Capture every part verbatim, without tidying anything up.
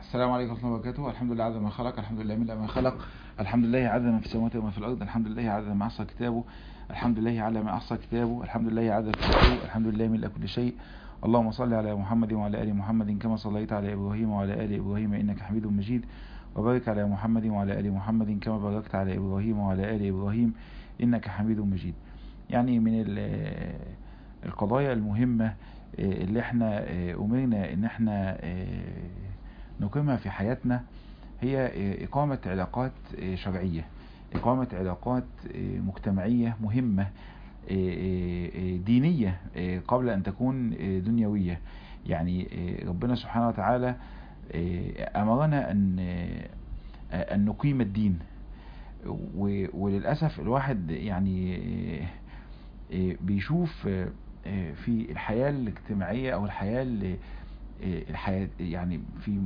السلام عليكم ورحمة الله وبركاته. الحمد لله عدد ما خلق، الحمد لله من ما خلق، الحمد لله عدد ما في السماوات وما في الأرض، الحمد لله عدد ما أحصى كتابه، الحمد لله على ما أحصى كتابه، الحمد لله عدد كتابه، الحمد لله ملء كل شيء. اللهم صل على محمد وعلى آل محمد كما صليت على إبراهيم وعلى آل إبراهيم إنك حميد مجيد، وبارك على محمد وعلى آل محمد كما باركت على إبراهيم وعلى آل إبراهيم إنك حميد مجيد. يعني من القضايا المهمة اللي احنا أمرنا ان احنا نقيمها في حياتنا هي إقامة علاقات شرعية، إقامة علاقات مجتمعية مهمة دينية قبل أن تكون دنيوية. يعني ربنا سبحانه وتعالى أمرنا أن أن نقيم الدين، وللأسف الواحد يعني بيشوف في الحياة الاجتماعية أو الحياة الحياة يعني في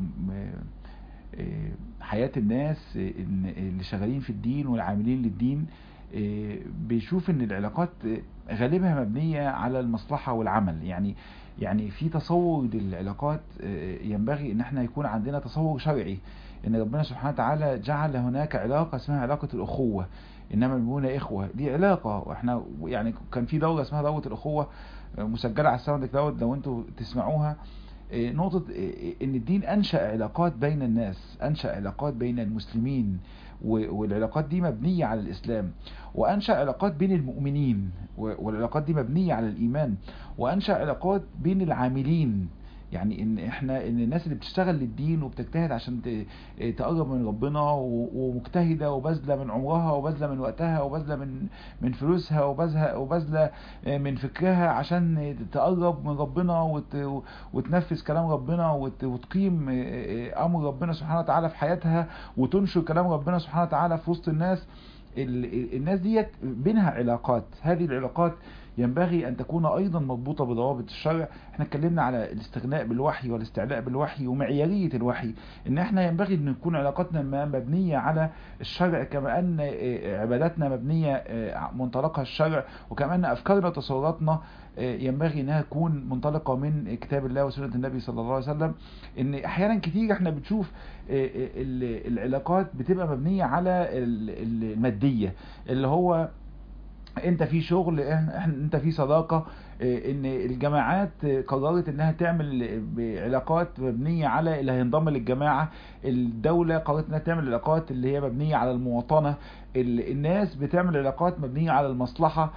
حياة الناس اللي شغالين في الدين والعاملين للدين، بيشوف ان العلاقات غالبها مبنية على المصلحة والعمل. يعني يعني في تصور للعلاقات ينبغي ان احنا يكون عندنا تصور شرعي ان ربنا سبحانه وتعالى جعل هناك علاقة اسمها علاقة الأخوة، انما المؤمنون اخوة. دي علاقة، واحنا يعني كان في دورة اسمها دورة الأخوة مسجلة على الساوند كلاود لو انتوا تسمعوها. نقطة ان الدين انشأ علاقات بين الناس، انشأ علاقات بين المسلمين، والعلاقات دي مبنية على الاسلام، وانشأ علاقات بين المؤمنين والعلاقات دي مبنية على الايمان، وانشأ علاقات بين العاملين. يعني ان احنا ان الناس اللي بتشتغل للدين وبتجتهد عشان تقرب من ربنا ومجتهده وبذله من عمرها وبذله من وقتها وبذله من من فلوسها وبذله من فكرها عشان تقرب من ربنا وت وتنفذ كلام ربنا وتقيم امر ربنا سبحانه وتعالى في حياتها وتنشر كلام ربنا سبحانه وتعالى في وسط الناس. الناس ديت بينها علاقات، هذه العلاقات ينبغي أن تكون أيضا مربوطة بضوابط الشرع. احنا اتكلمنا على الاستغناء بالوحي والاستعلاء بالوحي ومعيارية الوحي، ان احنا ينبغي ان تكون علاقاتنا مبنية على الشرع، كما ان عباداتنا مبنية منطلقها الشرع، وكما ان افكارنا وتصوراتنا ينبغي انها تكون منطلقة من كتاب الله وسنة النبي صلى الله عليه وسلم. ان احيانا كتير احنا بنشوف العلاقات بتبقى مبنية على المادية، اللي هو انت في شغل، احنا انت في صداقة، ان الجماعات قررت انها تعمل علاقات مبنية على اللي هينضم للجماعة، الدولة قررت انها تعمل علاقات اللي هي مبنية على المواطنة، الناس بتعمل علاقات مبنية على المصلحة،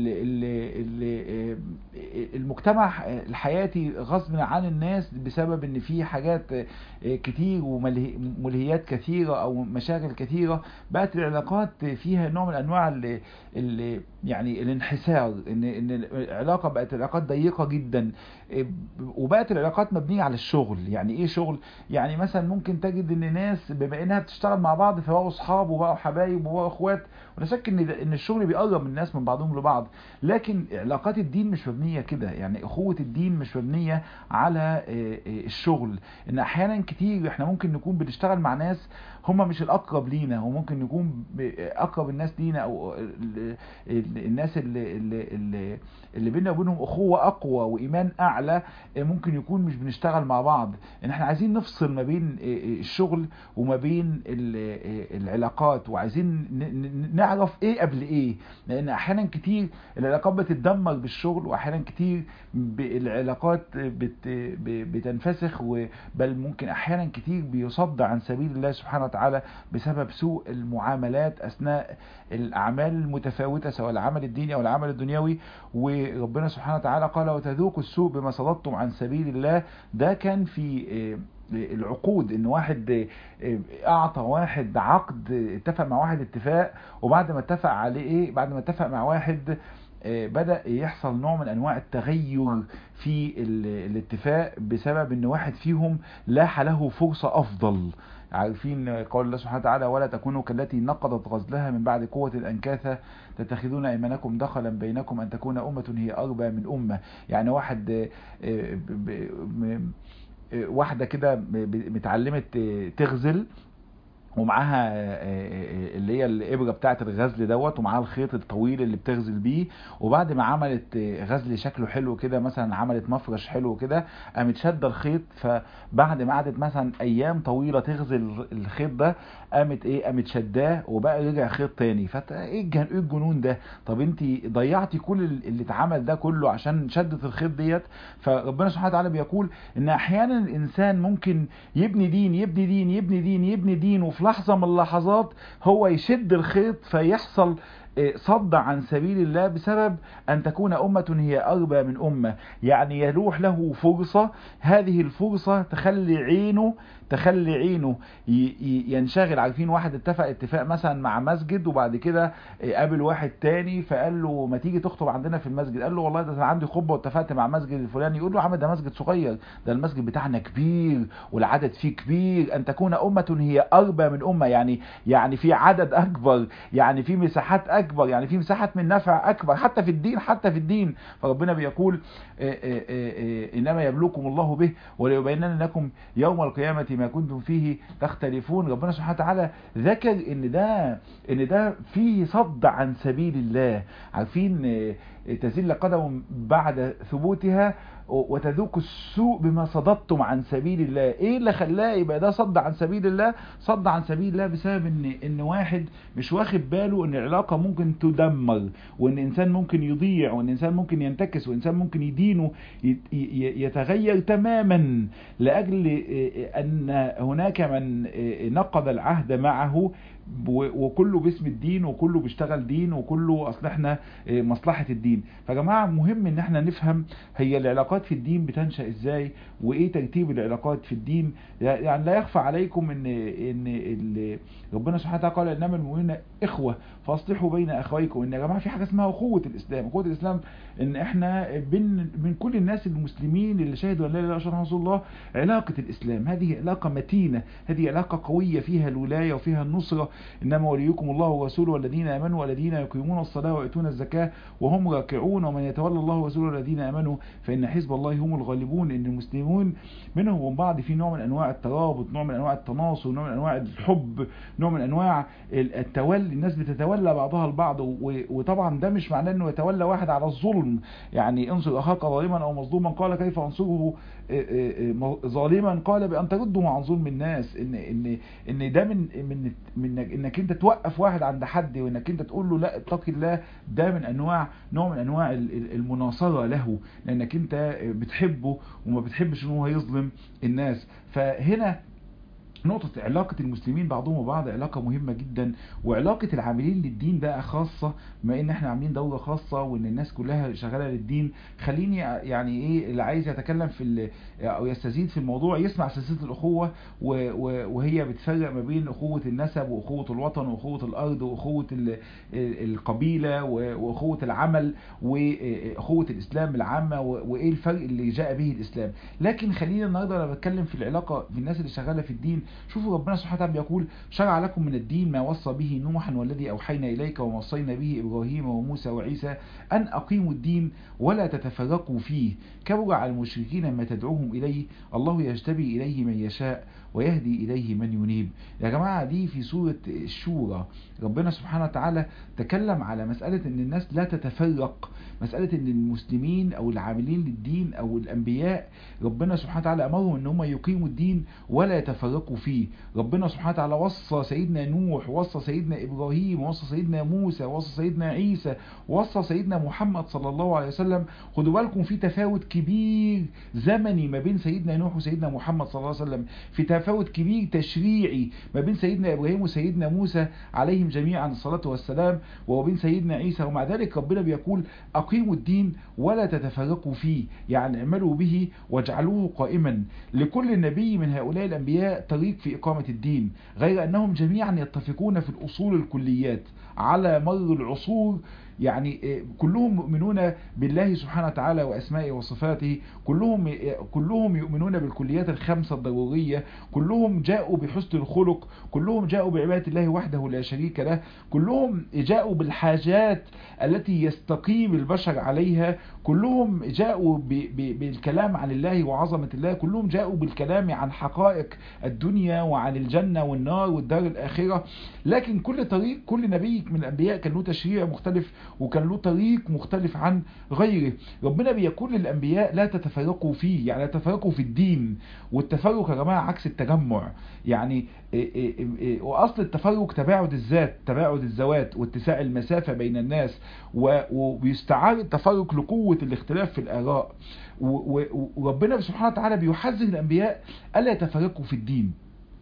المجتمع الحياتي غصب عن الناس بسبب ان في حاجات كتير وملهيات كثيرة او مشاغل كثيرة، بقت العلاقات فيها نوع من انواع اللي اللي يعني الانحسار، ان ان العلاقة بقت علاقات ضيقة جدا، وبقت العلاقات مبنية على الشغل. يعني ايه شغل؟ يعني مثلا ممكن تجد ان ناس بما انها بتشتغل مع بعض فبقوا اصحاب وبقوا حبايب وبقوا اخوات، ولا شك ان ان الشغل بيقرب الناس من بعضهم لبعض. لكن علاقات الدين مش مبنية كده، يعني اخوة الدين مش مبنية على الشغل. ان احيانا كتير احنا ممكن نكون بنشتغل مع ناس هم مش الاقرب لينا، وممكن نكون اقرب الناس لينا او الناس اللي اللي اللي بيننا وبينهم اخوة اقوى وايمان اعلى، ممكن يكون مش بنشتغل مع بعض. ان احنا عايزين نفصل ما بين الشغل وما بين العلاقات، وعايزين نعرف ايه قبل ايه، لان احيانا كتير العلاقات بتتدمر بالشغل، واحيانا كتير العلاقات بتنفسخ، بل ممكن احيانا كتير بيصد عن سبيل الله سبحانه وتعالى بسبب سوء المعاملات اثناء الاعمال المتفاوتة، سواء العمل الديني او العمل الدنيوي. وربنا سبحانه وتعالى قال وتذوقوا السوء بما صددتم عن سبيل الله. ده كان في العقود، ان واحد اعطى واحد عقد، اتفق مع واحد اتفاق، وبعد ما اتفق عليه ايه بعد ما اتفق مع واحد بدأ يحصل نوع من انواع التغير في الاتفاق بسبب ان واحد فيهم لاح له فرصة افضل. عارفين قول الله سبحانه وتعالى ولا تكونوا كالتي نقضت غزلها من بعد قوة أنكاثا تتخذون أيمانكم دخلا بينكم أن تكون أمة هي أربى من أمة. يعني واحد واحدة كده متعلمة تغزل، ومعاها اللي هي الابره بتاعه الغزل دوت، ومعاها الخيط الطويل اللي بتغزل بيه. وبعد ما عملت غزل شكله حلو كده، مثلا عملت مفرش حلو كده، قامت شاده الخيط. فبعد ما قعدت مثلا ايام طويله تغزل الخيط ده، قامت ايه قامت شداه وبقى رجع خيط تاني. فت ايه الجن- إيه الجنون ده؟ طب انت ضيعتي كل اللي اتعمل ده كله عشان شدة الخيط ديت. فربنا سبحانه وتعالى بيقول ان احيانا الانسان ممكن يبني دين يبني دين يبني دين يبني دين، وفي لحظة من اللحظات هو يشد الخيط فيحصل إيه، صد عن سبيل الله بسبب أن تكون أمة هي أربى من أمة. يعني يلوح له فرصة، هذه الفرصة تخلي عينه تخلي عينه ي- ي- ينشغل. عارفين واحد اتفق اتفاق مثلا مع مسجد، وبعد كده إيه، قابل واحد تاني فقال له ما تيجي تخطب عندنا في المسجد. قال له والله ده انا عندي خطبه واتفقت مع مسجد الفلاني. يقول له يا عم ده مسجد صغير، ده المسجد بتاعنا كبير والعدد فيه كبير. ان تكون امه هي اربى من امه، يعني يعني في عدد اكبر، يعني في مساحات اكبر، يعني في مساحات من نفع اكبر، حتى في الدين حتى في الدين. فربنا بيقول آه، آه، آه، انما يبلوكم الله به وليبينن لكم يوم القيامه ما كنتم فيه تختلفون. ربنا سبحانه وتعالى ذكر ان ده ان ده فيه صد عن سبيل الله. عارفين آه، تزل قدم بعد ثبوتها وتذوق السوء بما صددتم عن سبيل الله. ايه اللي خلاه يبقى ده صد عن سبيل الله؟ صد عن سبيل الله بسبب ان ان واحد مش واخد باله ان العلاقه ممكن تدمر، وان انسان ممكن يضيع، وان انسان ممكن ينتكس، وانسان ممكن يدينه يت- ي- يتغير تماما لاجل ان هناك من نقض العهد معه، و- وكله باسم الدين، وكله بيشتغل دين، وكله اصل احنا إيه، مصلحة الدين. فجماعة مهم ان احنا نفهم هي العلاقات في الدين بتنشأ ازاي، وايه ترتيب العلاقات في الدين. يعني لا يخفى عليكم ان ان ال- ربنا سبحانه وتعالى قال انما المؤمنون اخوة فاصلحوا بين اخويكم. ان يا جماعة في حاجة اسمها اخوة الاسلام. اخوة الاسلام ان احنا بين من كل الناس المسلمين اللي شهدوا ان لا اله الا الله وأن محمد رسول الله علاقة الاسلام. هذه علاقة متينة، هذه علاقة قوية فيها الولاية وفيها النصرة. انما وليكم الله ورسوله والذين امنوا والذين يقيمون الصلاة ويؤتون الزكاة وهم راكعون ومن يتولى الله ورسوله والذين امنوا فان حزب الله هم الغالبون. ان المسلمون منهم ومن بعض في نوع من انواع الترابط، نوع من انواع التناصر، نوع من انواع الحب، نوع من انواع التولي. الناس بتتولى بعضها البعض، و- وطبعا ده مش معناه انه يتولى واحد على الظلم. يعني انصر اخاك ظالما او مظلوما قال كيف انصره ظالما قال بان ترده عن ظلم الناس. ان ان ان ده من من من انك انت توقف واحد عند حد، وانك انت تقول له لا اتق الله، ده من انواع نوع من انواع ال- ال- المناصره له، لانك انت بتحبه وما بتحبش ان هو يظلم الناس. فهنا نقطة علاقة المسلمين بعضهم وبعض علاقة مهمة جدا، وعلاقة العاملين للدين بقى خاصة. بما ان احنا عاملين دورة خاصة وان الناس كلها شغالة للدين، خليني يعني ايه اللي عايز يتكلم في ال- او يستزيد في الموضوع يسمع سلسلة الاخوة، و- و- وهي بتفرق ما بين اخوة النسب واخوة الوطن واخوة الارض واخوة ال- ال- القبيلة و- واخوة العمل واخوة الاسلام العامة، و- وايه الفرق اللي جاء به الاسلام. لكن خلينا النهارده انا بتكلم في العلاقة في الناس اللي شغالة في الدين. شوفوا ربنا سبحانه وتعالى بيقول شرع لكم من الدين ما وصى به نوحا والذي أوحينا إليك وما وصينا به إبراهيم وموسى وعيسى أن أقيموا الدين ولا تتفرقوا فيه كبر على المشركين ما تدعوهم إليه الله يجتبي إليه من يشاء ويهدي إليه من ينيب. يا جماعة دي في سورة الشورى ربنا سبحانه وتعالى تكلم على مسألة أن الناس لا تتفرق، مسألة أن المسلمين أو العاملين للدين أو الأنبياء ربنا سبحانه وتعالى أمرهم أن هم يقيموا الدين ولا يتفرقوا فيه. ربنا سبحانه وتعالى وصى سيدنا نوح، وصى سيدنا إبراهيم، وصى سيدنا موسى، وصى سيدنا عيسى، وصى سيدنا محمد صلى الله عليه وسلم. خدوا بالكم في تفاوت كبير زمني ما بين سيدنا نوح وسيدنا محمد صلى الله عليه وسلم، في تفاوت كبير تشريعي ما بين سيدنا إبراهيم وسيدنا موسى عليهم جميعا الصلاة والسلام، وبين سيدنا عيسى. ومع ذلك ربنا بيقول أقيموا الدين ولا تتفرقوا فيه، يعني اعملوا به واجعلوه قائما. لكل نبي من هؤلاء الأنبياء طريق في إقامة الدين، غير أنهم جميعا يتفقون في الأصول الكليات على مر العصور. يعني كلهم مؤمنون بالله سبحانه وتعالى وأسمائه وصفاته، كلهم كلهم يؤمنون بالكليات الخمسة الضرورية، كلهم جاءوا بحسن الخلق، كلهم جاءوا بعبادة الله وحده لا شريك له، كلهم جاءوا بالحاجات التي يستقيم البشر عليها، كلهم جاءوا ب ب بالكلام عن الله وعظمة الله، كلهم جاءوا بالكلام عن حقائق الدنيا وعن الجنة والنار والدار الآخرة. لكن كل طريق، كل نبي من الأنبياء كان له تشريع مختلف وكان له طريق مختلف عن غيره. ربنا بيقول للأنبياء لا تتفرقوا فيه، يعني لا تتفرقوا في الدين. والتفرق يا جماعة عكس التجمع. يعني وأصل التفرق تباعد الذات، تباعد الذوات واتساع المسافة بين الناس، وبيستعار التفرق لقوة الاختلاف في الآراء. وربنا سبحانه وتعالى بيحذر الأنبياء ألا يتفرقوا في الدين.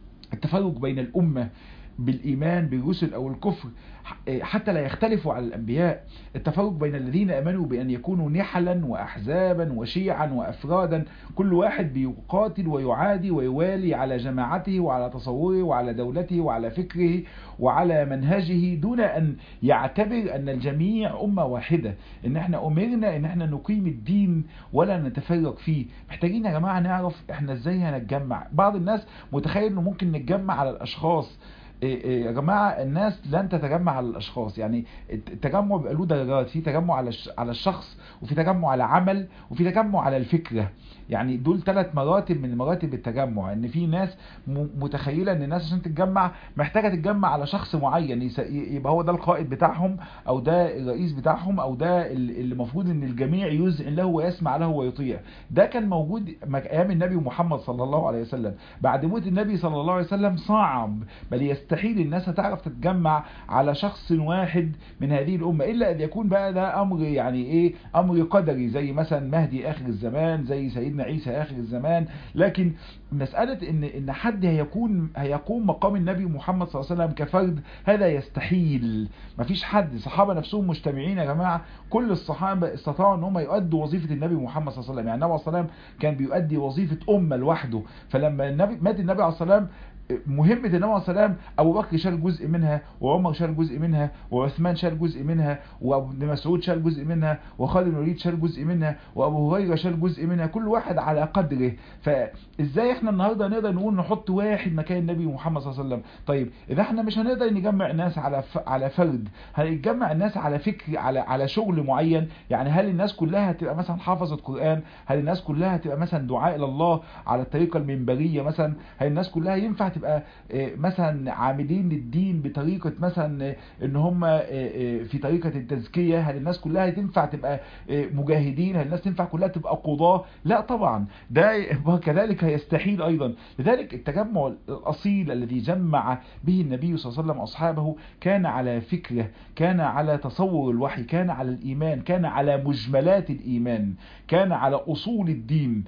التفرق بين الأمة بالإيمان بالرسل أو الكفر حتى لا يختلفوا على الأنبياء. التفرق بين الذين أمنوا بأن يكونوا نحلا وأحزابا وشيعا وأفرادا، كل واحد بيقاتل ويعادي ويوالي على جماعته وعلى تصوره وعلى دولته وعلى فكره وعلى منهجه، دون أن يعتبر أن الجميع أمة واحدة، إن احنا أمرنا إن احنا نقيم الدين ولا نتفرق فيه. محتاجين يا جماعة نعرف احنا ازاي هنتجمع. بعض الناس متخيل انه ممكن نتجمع على الأشخاص. إيه إيه يا جماعة، الناس لن تتجمع على الأشخاص. يعني التجمع بيبقى له درجات، في تجمع على على الشخص، وفي تجمع على عمل، وفي تجمع على الفكرة. يعني دول ثلاث مراتب من مراتب التجمع. ان في ناس متخيلة ان الناس عشان تتجمع محتاجة تتجمع على شخص معين، يبقى هو ده القائد بتاعهم او ده الرئيس بتاعهم او ده اللي المفروض ان الجميع يذعن له ويسمع له ويطيع. ده كان موجود ايام النبي محمد صلى الله عليه وسلم. بعد موت النبي صلى الله عليه وسلم صعب بل يستحيل الناس هتعرف تتجمع على شخص واحد من هذه الأمة، إلا أن يكون بقى ده أمر يعني إيه، أمر قدري، زي مثلا مهدي آخر الزمان، زي سيدنا عيسى آخر الزمان. لكن مسألة إن إن حد هيكون هيقوم مقام النبي محمد صلى الله عليه وسلم كفرد، هذا يستحيل. مفيش حد. الصحابة نفسهم مجتمعين يا جماعة، كل الصحابة استطاعوا إن هم يؤدوا وظيفة النبي محمد صلى الله عليه وسلم. يعني النبي صلى الله عليه وسلم كان بيؤدي وظيفة أمة لوحده، فلما النبي مات النبي عليه الصلاة والسلام، مهمة النبي عليه السلام أبو بكر شال جزء منها، وعمر شال جزء منها، وعثمان شال جزء منها، وابن مسعود شال جزء منها، وخالد بن الوليد شال جزء منها، وأبو هريرة شال جزء منها، كل واحد على قدره. فإزاي احنا النهاردة نقدر نقول نحط واحد مكان النبي محمد صلى الله عليه وسلم؟ طيب إذا احنا مش هنقدر نجمع الناس على على فرد، هنجمع الناس على فكر، على على شغل معين. يعني هل الناس كلها هتبقى مثلا حافظة قرآن؟ هل الناس كلها هتبقى مثلا دعاء إلى الله على الطريقة المنبرية مثلا؟ هل الناس كلها ينفع تبقى مثلا عاملين للدين بطريقة مثلا ان هم في طريقة التزكية؟ هل الناس كلها تنفع تبقى مجاهدين؟ هل الناس تنفع كلها تبقى قضاة؟ لا طبعا، ده كذلك يستحيل ايضا. لذلك التجمع الاصيل الذي جمع به النبي صلى الله عليه وسلم اصحابه كان على فكرة، كان على تصور الوحي، كان على الايمان، كان على مجملات الايمان، كان على اصول الدين.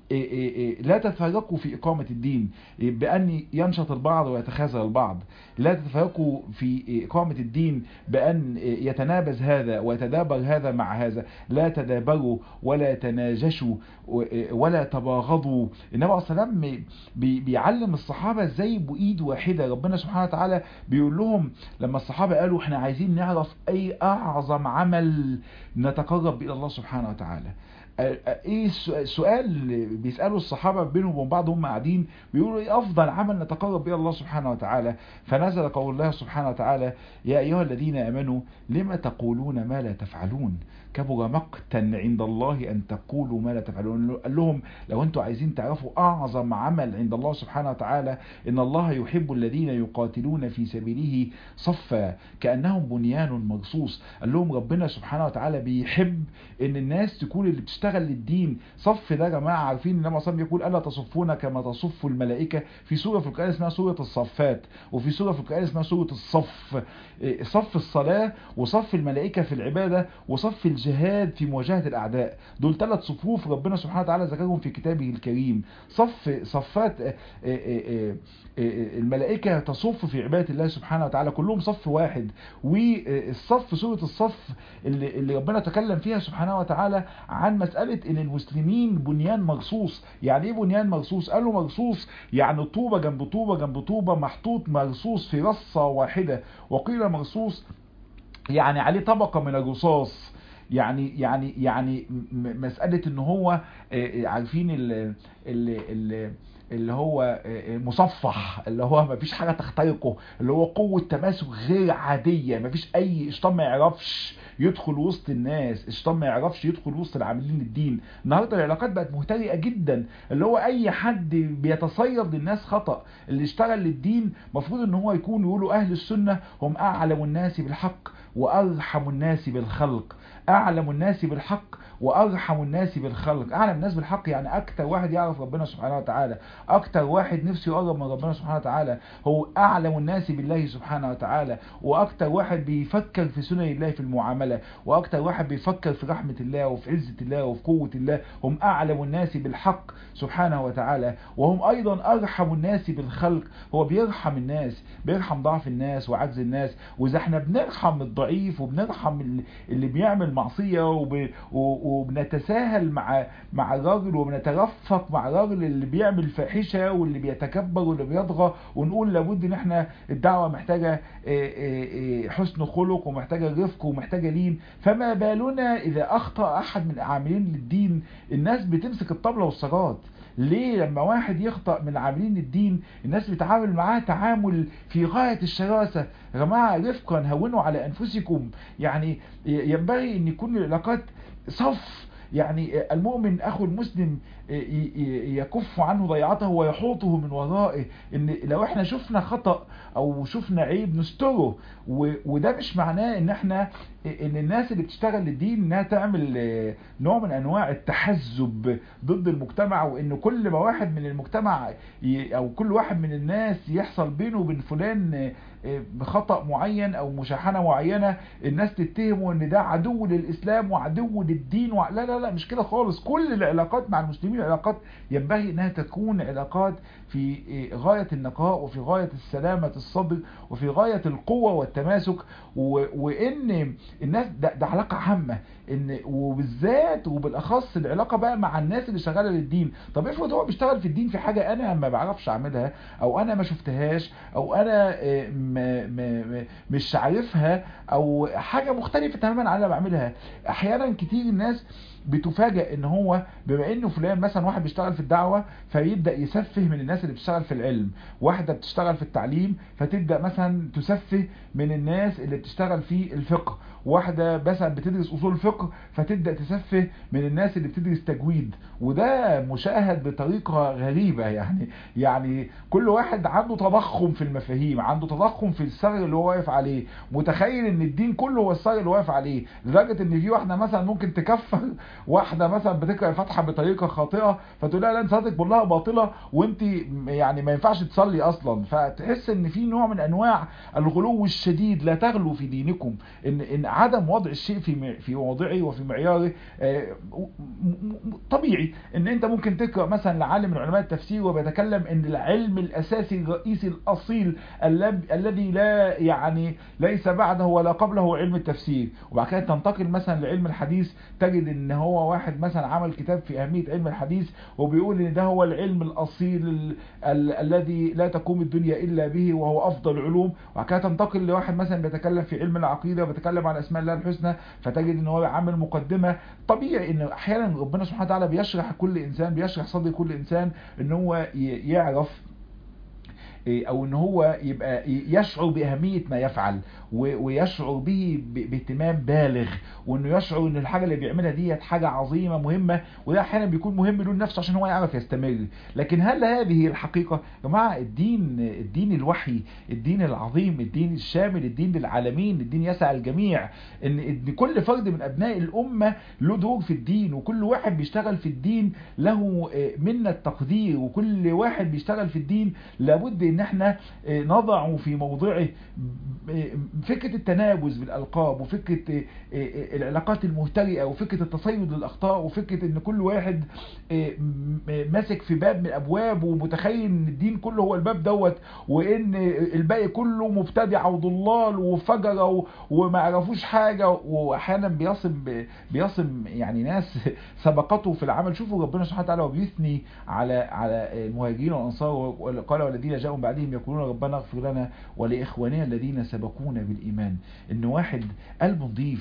لا تتفرقوا في إقامة الدين بأن ينشط البعض ويتخاذل البعض. لا تتفرقوا في إقامة الدين بأن يتنابز هذا ويتدابر هذا مع هذا. لا تدابروا ولا تناجشوا ولا تباغضوا. النبي عليه الصلاة والسلام بيعلم الصحابة ازاي بإيد واحدة. ربنا سبحانه وتعالى بيقول لهم لما الصحابة قالوا احنا عايزين نعرف اي اعظم عمل نتقرب الى الله سبحانه وتعالى، ايه السؤال بيسألوا الصحابة بينهم وبين بعض هم قاعدين، بيقولوا ايه افضل عمل نتقرب به الله سبحانه وتعالى؟ فنزل قول الله سبحانه وتعالى يا ايها الذين امنوا لما تقولون ما لا تفعلون كبر مقتا عند الله ان تقولوا ما لا تفعلون. قال لهم لو انتوا عايزين تعرفوا اعظم عمل عند الله سبحانه وتعالى، ان الله يحب الذين يقاتلون في سبيله صفا كأنهم بنيان مرصوص. قال لهم ربنا سبحانه وتعالى بيحب ان الناس تكون اللي بتشتغل للدين صف. ده يا جماعه عارفين النبي صلى الله عليه وسلم يقول الا تصفون كما تصف الملائكه، في سوره في القران اسمها سوره الصفات، وفي سوره في القران اسمها سوره الصف. صف الصلاه وصف الملائكه في العباده وصف الجهاد في مواجهه الاعداء. دول ثلاث صفوف ربنا سبحانه وتعالى ذكرهم في كتابه الكريم. صف صفات الملائكه تصف في عباده الله سبحانه وتعالى، كلهم صف واحد. والصف سوره الصف اللي, اللي ربنا تكلم فيها سبحانه وتعالى عن مسألة ان المسلمين بنيان مرصوص. يعني ايه بنيان مرصوص؟ قالوا مرصوص يعني طوبة جنب طوبة جنب طوبة محطوط مرصوص في رصة واحدة، وقيل مرصوص يعني عليه طبقة من الرصاص. يعني يعني يعني مسألة ان هو عارفين ال ال ال اللي هو مصفح، اللي هو ما فيش حاجة تخترقه، اللي هو قوة تماسك غير عادية. ما فيش اي شيطان ما يعرفش يدخل وسط الناس، الشيطان ما يعرفش يدخل وسط العاملين للدين. النهارده العلاقات بقت مهترئة جدا، اللي هو اي حد بيتصيد للناس خطأ. اللي اشتغل للدين مفروض ان هو يكون، يقولوا اهل السنة هم اعلم الناس بالحق وارحم الناس بالخلق. اعلم الناس بالحق وارحم الناس بالخلق. اعلم الناس بالحق يعني اكتر واحد يعرف ربنا سبحانه وتعالى، اكتر واحد نفسه يقرب من ربنا سبحانه وتعالى، هو اعلم الناس بالله سبحانه وتعالى، واكتر واحد بيفكر في سنن الله في المعاملة، واكتر واحد بيفكر في رحمة الله وفي عزة الله وفي قوة الله. هم اعلم الناس بالحق سبحانه وتعالى، وهم ايضا ارحم الناس بالخلق. هو بيرحم الناس، بيرحم ضعف الناس وعجز الناس. واذا احنا بنرحم الضعيف وبنرحم اللي بيعمل معصية وب... وبنتساهل مع مع الراجل وبنترفق مع الراجل اللي بيعمل فاحشة واللي بيتكبر واللي بيطغى، ونقول لابد ان احنا الدعوة محتاجة حسن خلق ومحتاجة رفق ومحتاجة لين، فما بالنا اذا اخطأ احد من العاملين للدين الناس بتمسك الطبلة والسجات؟ ليه لما واحد يخطأ من عاملين الدين الناس بتعامل معاه تعامل في غاية الشراسة؟ يا جماعة رفقا، هونوا على انفسكم. يعني ينبغي ان يكون العلاقات صف. يعني المؤمن اخو المسلم يكف عنه ضيعته ويحوطه من ورائه. ان لو احنا شفنا خطأ او شفنا عيب نستره، وده مش معناه ان احنا ان الناس اللي بتشتغل للدين انها تعمل نوع من انواع التحزب ضد المجتمع، وان كل ما واحد من المجتمع او كل واحد من الناس يحصل بينه وبين فلان بخطأ معين او مشاحنة معينة الناس تتهمه ان ده عدو للاسلام وعدو للدين و... لا لا لا، مش كده خالص. كل العلاقات مع المسلمين علاقات ينبغي انها تكون علاقات في غاية النقاء وفي غاية السلامة الصدر وفي غاية القوة والتماسك، و... وان الناس ده, ده علاقة عامة، ان وبالذات وبالاخص العلاقة بقى مع الناس اللي شغالة للدين. طب افرض هو بيشتغل في الدين في حاجة انا ما بعرفش اعملها او انا ما شفتهاش او انا ما ما مش عارفها او حاجة مختلفة تماما عن اللي بعملها. احيانا كتير الناس بتفاجئ ان هو بما انه فلان مثلا واحد بيشتغل في الدعوة فيبدأ يسفه من الناس اللي بتشتغل في العلم، واحدة بتشتغل في التعليم فتبدأ مثلا تسفه من الناس اللي بتشتغل في الفقه، واحدة مثلا بتدرس اصول الفقه فتبدأ تسفه من الناس اللي بتدرس تجويد. وده مشاهد بطريقة غريبة. يعني يعني كل واحد عنده تضخم في المفاهيم، عنده تضخم في الصاغ اللي هو واقف عليه، متخيل ان الدين كله هو الصاغ اللي واقف عليه، لدرجة ان في واحدة مثلا ممكن تكفر واحدة مثلا بتقرأ الفاتحة بطريقة خاطئة فتقول لها لا انت صلاتك كلها باطلة وانت يعني ما ينفعش تصلي اصلا. فتحس ان في نوع من انواع الغلو الشديد. لا تغلو في دينكم، ان ان عدم وضع الشيء في في موضعه وفي معياره. طبيعي ان انت ممكن تقرأ مثلا لعالم من علماء التفسير وبيتكلم ان العلم الاساسي الرئيسي الاصيل الذي لا يعني ليس بعده ولا قبله علم التفسير، وبعد كده تنتقل مثلا لعلم الحديث تجد ان هو واحد مثلا عمل كتاب في اهمية علم الحديث وبيقول ان ده هو العلم الاصيل ال ال الذي لا تقوم الدنيا الا به وهو افضل العلوم. وبعد كده تنتقل لواحد مثلا بيتكلم في علم العقيدة وبيتكلم عن اسماء الله الحسنى فتجد ان هو عامل مقدمة. طبيعي ان احيانا ربنا سبحانه وتعالى بيشرح كل انسان، بيشرح صدر كل انسان ان هو يعرف او ان هو يبقى يشعر باهمية ما يفعل ويشعر به باهتمام بالغ، وانه يشعر ان الحاجة اللي بيعملها دي حاجة عظيمة مهمة، وده احيانا بيكون مهم له نفسه عشان هو يعرف يستمر. لكن هل هذه الحقيقة يا جماعة؟ الدين الدين الوحي، الدين العظيم، الدين الشامل، الدين للعالمين، الدين يسع الجميع، ان ان كل فرد من ابناء الامة له دور في الدين، وكل واحد بيشتغل في الدين له منا التقدير، وكل واحد بيشتغل في الدين لابد ان احنا نضع في موضعه فكرة التنابز بالألقاب، وفكرة العلاقات المهترئة، وفكرة التصيد للأخطاء، وفكرة ان كل واحد ماسك في باب من الأبواب ومتخيل ان الدين كله هو الباب دوت، وان الباقي كله مبتدع وضلال وفجر وما يعرفوش حاجة. واحيانا بيصم بيصم يعني ناس سبقته في العمل. شوفوا ربنا سبحانه وتعالى وبيثني على على المهاجرين والأنصار قال والذين جاءوا بعدهم يقولون ربنا اغفر لنا ولإخواننا الذين سبقونا بالإيمان. إن واحد قلبه نضيف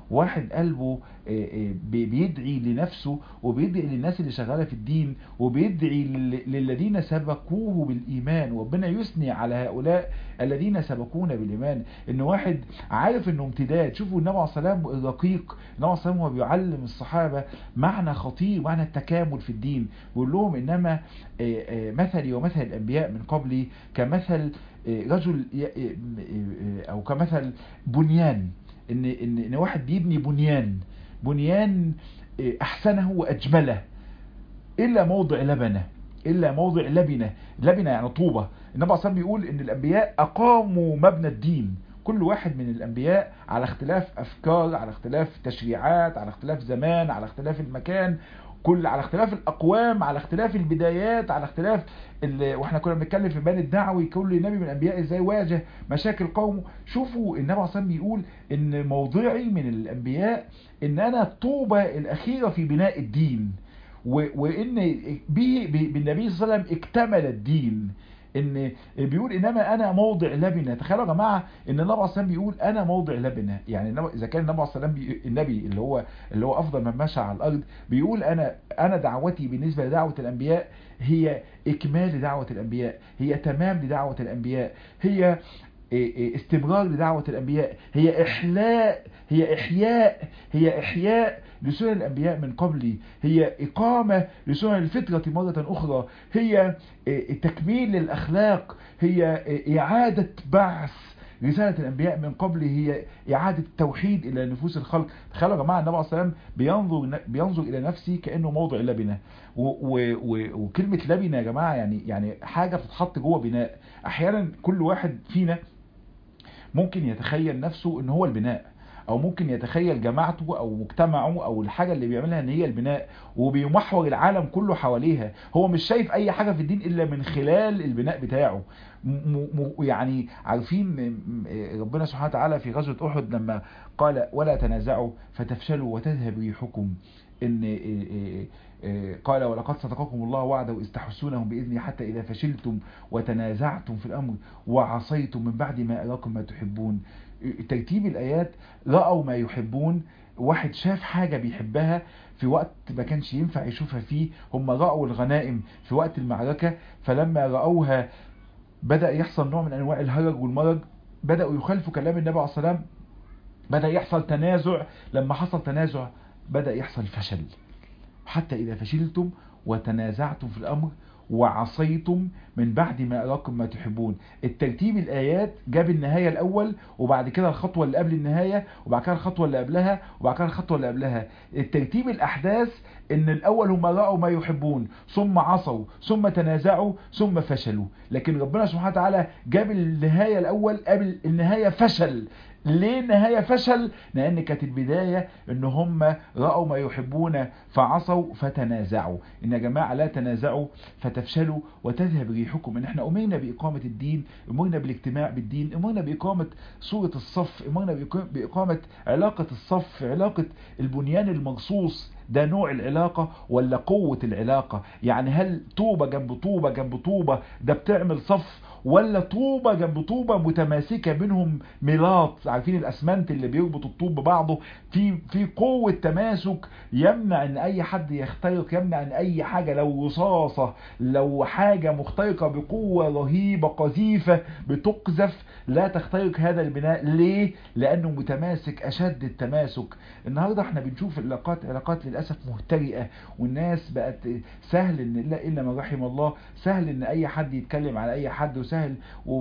واحد قلبه بيدعي لنفسه وبيدعي للناس اللي شغالة في الدين وبيدعي للذين سبقوه بالإيمان. وربنا يثني على هؤلاء الذين سبقونا بالإيمان، إن واحد عارف إنه امتداد. شوفوا النبي عليه الصلاة والسلام الرقيق، النبي عليه الصلاة والسلام هو بيعلم الصحابة معنى خطير، معنى التكامل في الدين. بيقول لهم إنما مثلي ومثل الأنبياء من قبلي كمثل رجل أو كمثل بنيان، إن, إن, إن واحد بيبني بنيان بنيان أحسنه وأجمله إلا موضع لبنة، إلا موضع لبنة. لبنة يعني طوبة. النبي عليه الصلاة والسلام بيقول إن الأنبياء أقاموا مبنى الدين. كل واحد من الأنبياء على اختلاف أفكار، على اختلاف تشريعات، على اختلاف زمان، على اختلاف المكان، كل على اختلاف الأقوام، على اختلاف البدايات، على اختلاف ال... واحنا كنا بنتكلم في بان الدعوي كل نبي من الأنبياء ازاي واجه مشاكل قومه. شوفوا النبي عليه الصلاة والسلام بيقول ان موضعي من الأنبياء ان انا الطوبة الأخيرة في بناء الدين، و... وان به بالنبي صلى الله عليه وسلم اكتمل الدين. ان بيقول انما انا موضع لبنه. تخيلوا يا جماعه ان النبي عليه الصلاه والسلام بيقول انا موضع لبنه، يعني اذا كان النبي عليه الصلاه والسلام النبي اللي هو اللي هو افضل من مشى على الارض بيقول انا انا دعوتي بالنسبه لدعوه الانبياء هي اكمال لدعوه الانبياء، هي تمام لدعوه الانبياء، هي استمرار لدعوة الأنبياء، هي إحلاء هي إحياء هي إحياء لسنن الأنبياء من قبلي، هي إقامة لسنن الفطرة مرة أخرى، هي تكميل للأخلاق، هي إعادة بعث رسالة الأنبياء من قبل، هي إعادة التوحيد إلى نفوس الخلق. تخيلوا يا جماعة النبي عليه الصلاة والسلام بينظر بينظر إلى نفسه كأنه موضع لبنة، وكلمة لبنة يا جماعة يعني يعني حاجة بتتحط جوه بناء. أحيانا كل واحد فينا ممكن يتخيل نفسه ان هو البناء، او ممكن يتخيل جماعته او مجتمعه او الحاجة اللي بيعملها ان هي البناء، وبيمحور العالم كله حواليها. هو مش شايف اي حاجة في الدين الا من خلال البناء بتاعه. يعني عارفين ربنا سبحانه وتعالى في غزوة احد لما قال ولا تنازعوا فتفشلوا وتذهب ريحكم، ان قال ولقد صدقكم الله وعده إذ تحسونهم بإذنه حتى إذا فشلتم وتنازعتم في الأمر وعصيتم من بعد ما أراكم ما تحبون. ترتيب الآيات رأوا ما يحبون، واحد شاف حاجة بيحبها في وقت ما كانش ينفع يشوفها فيه. هم رأوا الغنائم في وقت المعركة، فلما رأوها بدأ يحصل نوع من أنواع الهرج والمرج، بدأوا يخالفوا كلام النبي عليه الصلاة والسلام، بدأ يحصل تنازع. لما حصل تنازع بدأ يحصل فشل، حتى إذا فشلتم وتنازعتم في الأمر وعصيتم من بعد ما أراكم ما تحبون. الترتيب الآيات جاب النهاية الأول، وبعد كده الخطوة اللي قبل النهاية، وبعد كده الخطوة اللي قبلها، وبعد كده الخطوة اللي قبلها. الترتيب الأحداث إن الأول هم رأوا ما يحبون، ثم عصوا، ثم تنازعوا، ثم فشلوا. لكن ربنا سبحانه وتعالى جاب النهاية الأول قبل النهاية فشل. ليه النهاية فشل؟ لأن كانت البداية إن هم رأوا ما يحبون فعصوا فتنازعوا. إن يا جماعة لا تنازعوا فتفشلوا وتذهب ريحكم. إن احنا أمرنا بإقامة الدين، أمرنا بالاجتماع بالدين، أمرنا بإقامة صورة الصف، أمرنا بإقامة علاقة الصف، علاقة البنيان المرصوص. ده نوع العلاقة ولا قوة العلاقة؟ يعني هل طوبة جنب طوبة جنب طوبة ده بتعمل صف، ولا طوبة جنب طوبة متماسكة بينهم ميلاط؟ عارفين الاسمنت اللي بيربط الطوب ببعضه، في في قوة تماسك يمنع ان اي حد يخترق، يمنع ان اي حاجة لو رصاصة لو حاجة مخترقة بقوة رهيبة قذيفة بتقذف لا تخترق هذا البناء. ليه؟ لانه متماسك اشد التماسك. النهاردة احنا بنشوف علاقات علاقات للأسف مهترئة، والناس بقت سهل ان الا الا من رحم الله، سهل ان اي حد يتكلم على اي حد، وسهل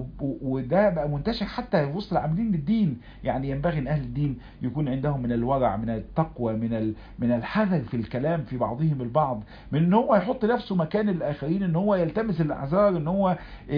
وده بقى منتشر حتى وسط العاملين للدين. يعني ينبغي ان اهل الدين يكون عندهم من الورع، من التقوى، من من الحذر في الكلام في بعضهم البعض، من ان هو يحط نفسه مكان الاخرين، ان هو يلتمس الاعذار، ان هو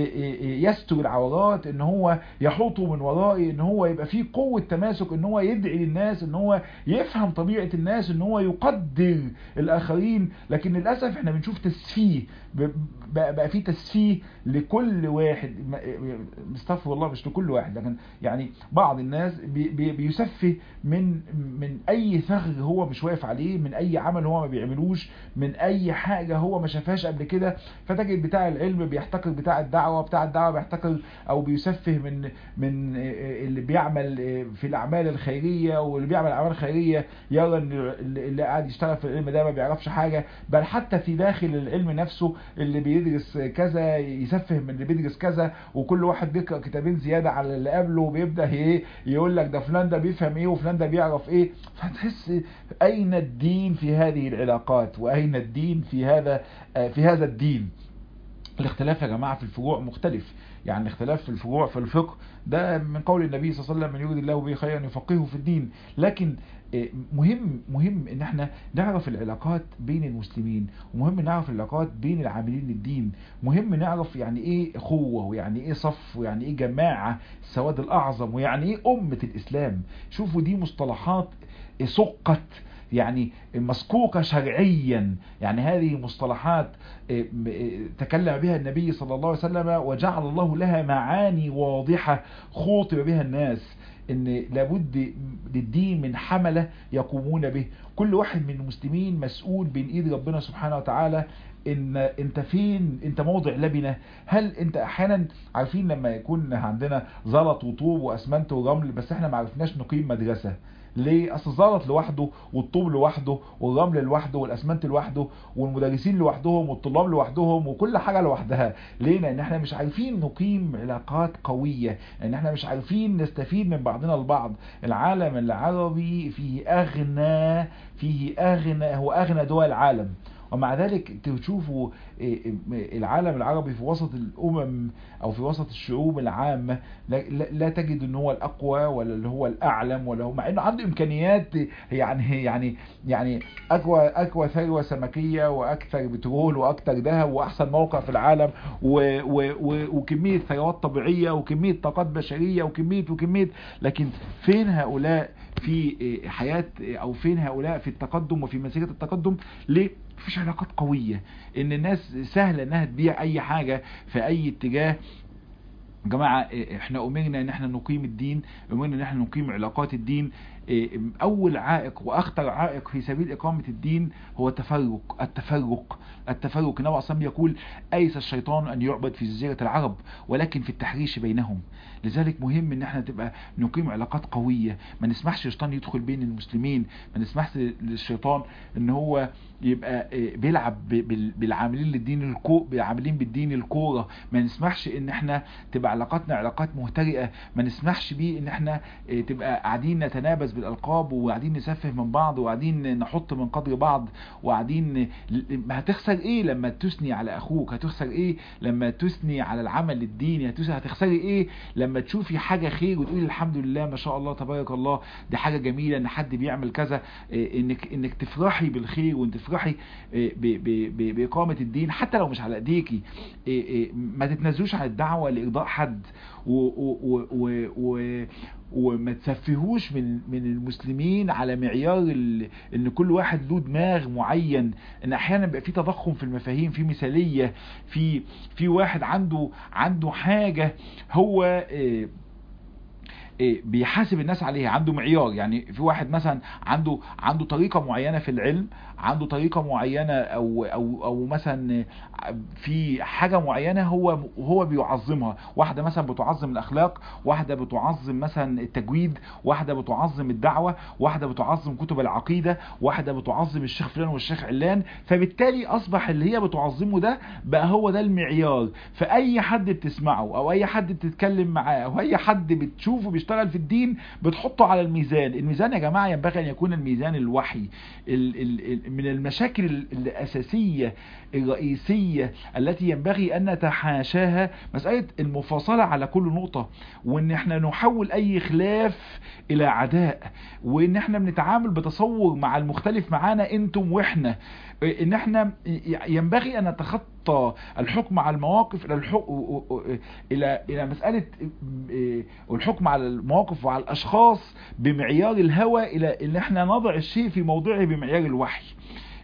يستر العورات، ان هو يحوطه من ورائه، ان هو يبقى فيه قوة تماسك، ان هو يدعي للناس، ان هو يفهم طبيعة الناس، ان هو يقدر الاخرين. لكن للاسف احنا بنشوف تسفيه، بقى فيه تسفيه لكل واحد واحد، استغفر الله مش لكل واحد، لكن يعني بعض الناس بي بي بيسفه من من اي ثغر هو مش واقف عليه، من اي عمل هو ما بيعملوش، من اي حاجة هو ما شافهاش قبل كده. فتجد بتاع العلم بيحتقر بتاع الدعوة، بتاع الدعوة بيحتقر او بيسفه من من اللي بيعمل في الاعمال الخيرية، واللي بيعمل اعمال خيرية يرى ان اللي قاعد يشتغل في العلم ده ما بيعرفش حاجة. بل حتى في داخل العلم نفسه اللي بيدرس كذا يسفه من اللي بيدرس كذا، وكل واحد بيقرأ كتابين زيادة على اللي قبله، وبيبدأ ايه يقول لك ده فلان ده بيفهم ايه وفلان ده بيعرف ايه. فتحس اين الدين في هذه العلاقات، واين الدين في هذا في هذا الدين؟ الاختلاف يا جماعة في الفروع مختلف، يعني الاختلاف في الفروع في الفقه ده من قول النبي صلى الله عليه وسلم: من يريد الله به خيرا يفقهه في الدين. لكن مهم مهم ان احنا نعرف العلاقات بين المسلمين، ومهم نعرف العلاقات بين العاملين للدين، مهم نعرف يعني ايه اخوة، ويعني ايه صف، ويعني ايه جماعة السواد الاعظم، ويعني ايه امة الاسلام. شوفوا دي مصطلحات سقت يعني مسكوكة شرعيا، يعني هذه مصطلحات تكلم بها النبي صلى الله عليه وسلم وجعل الله لها معاني واضحة خوطب بها الناس، ان لابد للدين من حملة يقومون به. كل واحد من المسلمين مسؤول بين ايد ربنا سبحانه وتعالى، ان انت فين، انت موضع لبنة. هل انت احيانا عارفين لما يكون عندنا زلط وطوب واسمنت ورمل بس احنا ما عرفناش نقيم مدرسة؟ ليه؟ اصل الزلط لوحده والطوب لوحده والرمل لوحده والاسمنت لوحده والمدرسين لوحدهم والطلاب لوحدهم وكل حاجة لوحدها. ليه؟ لان احنا مش عارفين نقيم علاقات قوية، لان احنا مش عارفين نستفيد من بعضنا البعض. العالم العربي فيه اغنى فيه اغنى هو اغنى دول العالم، ومع ذلك تشوفوا العالم العربي في وسط الأمم أو في وسط الشعوب العامة لا تجد أنه هو الأقوى ولا اللي هو الأعلم، ولا هو مع أنه عنده إمكانيات يعني يعني يعني أقوى أقوى ثروة سمكية وأكثر بترول وأكثر ذهب وأحسن موقع في العالم و و و وكمية ثروات طبيعية وكمية طاقات بشرية وكمية وكمية لكن فين هؤلاء في حياة، أو فين هؤلاء في التقدم وفي مسيرة التقدم؟ ليه؟ مفيش علاقات قوية، ان الناس سهلة انها تبيع اي حاجة في اي اتجاه. جماعة احنا امرنا ان احنا نقيم الدين، امرنا ان احنا نقيم علاقات الدين. اول عائق واخطر عائق في سبيل اقامة الدين هو التفرق التفرق التفرق النبي صلى الله عليه وسلم يقول: ايس الشيطان ان يعبد في جزيرة العرب ولكن في التحريش بينهم. لذلك مهم ان احنا تبقى نقيم علاقات قوية، ما نسمحش الشيطان يدخل بين المسلمين، ما نسمحش للشيطان ان هو يبقى بيلعب بالعاملين للدين الكو بالعاملين بالدين الكورة، ما نسمحش ان احنا تبقى علاقاتنا علاقات مهترئة، ما نسمحش بيه ان احنا تبقى قاعدين نتنابز بالالقاب وقاعدين نسفه من بعض وقاعدين نحط من قدر بعض وقاعدين. هتخسر ايه لما تثني على اخوك؟ هتخسر ايه لما تثني على العمل الديني؟ هتخسري ايه لما تشوفي حاجة خير وتقولي الحمد لله ما شاء الله تبارك الله دي حاجة جميلة ان حد بيعمل كذا؟ انك انك تفرحي بالخير وانت تفرحي بإقامة الدين حتى لو مش على ايديكي. ما تتنزلوش عن الدعوة لإرضاء حد، و و و و وما تسفهوش من من المسلمين على معيار ان كل واحد له دماغ معين. ان احيانا بيبقى في تضخم في المفاهيم، في مثالية، في في واحد عنده عنده حاجة هو بيحاسب الناس عليها، عنده معيار. يعني في واحد مثلا عنده عنده طريقة معينة في العلم، عنده طريقة معينة او او او مثلا في حاجة معينة هو هو بيعظمها. واحدة مثلا بتعظم الاخلاق، واحدة بتعظم مثلا التجويد، واحدة بتعظم الدعوة، واحدة بتعظم كتب العقيدة، واحدة بتعظم الشيخ فلان والشيخ علان. فبالتالي اصبح اللي هي بتعظمه ده بقى هو ده المعيار. فاي حد بتسمعه او اي حد بتتكلم معاه او اي حد بتشوفه بيشتغل في الدين بتحطه على الميزان. الميزان يا جماعة ينبغي ان يكون الميزان الوحي. ال ال من المشاكل الاساسية الرئيسية التي ينبغي ان نتحاشاها مسألة المفاصلة على كل نقطة، وان احنا نحول اي خلاف الى عداء، وان احنا بنتعامل بتصور مع المختلف معانا انتم واحنا. ان احنا ينبغي ان نتخطى الحكم على المواقف الى الحكم الى الى مسألة الحكم على المواقف وعلى الاشخاص بمعيار الهوى، الى ان احنا نضع الشيء في موضعه بمعيار الوحي.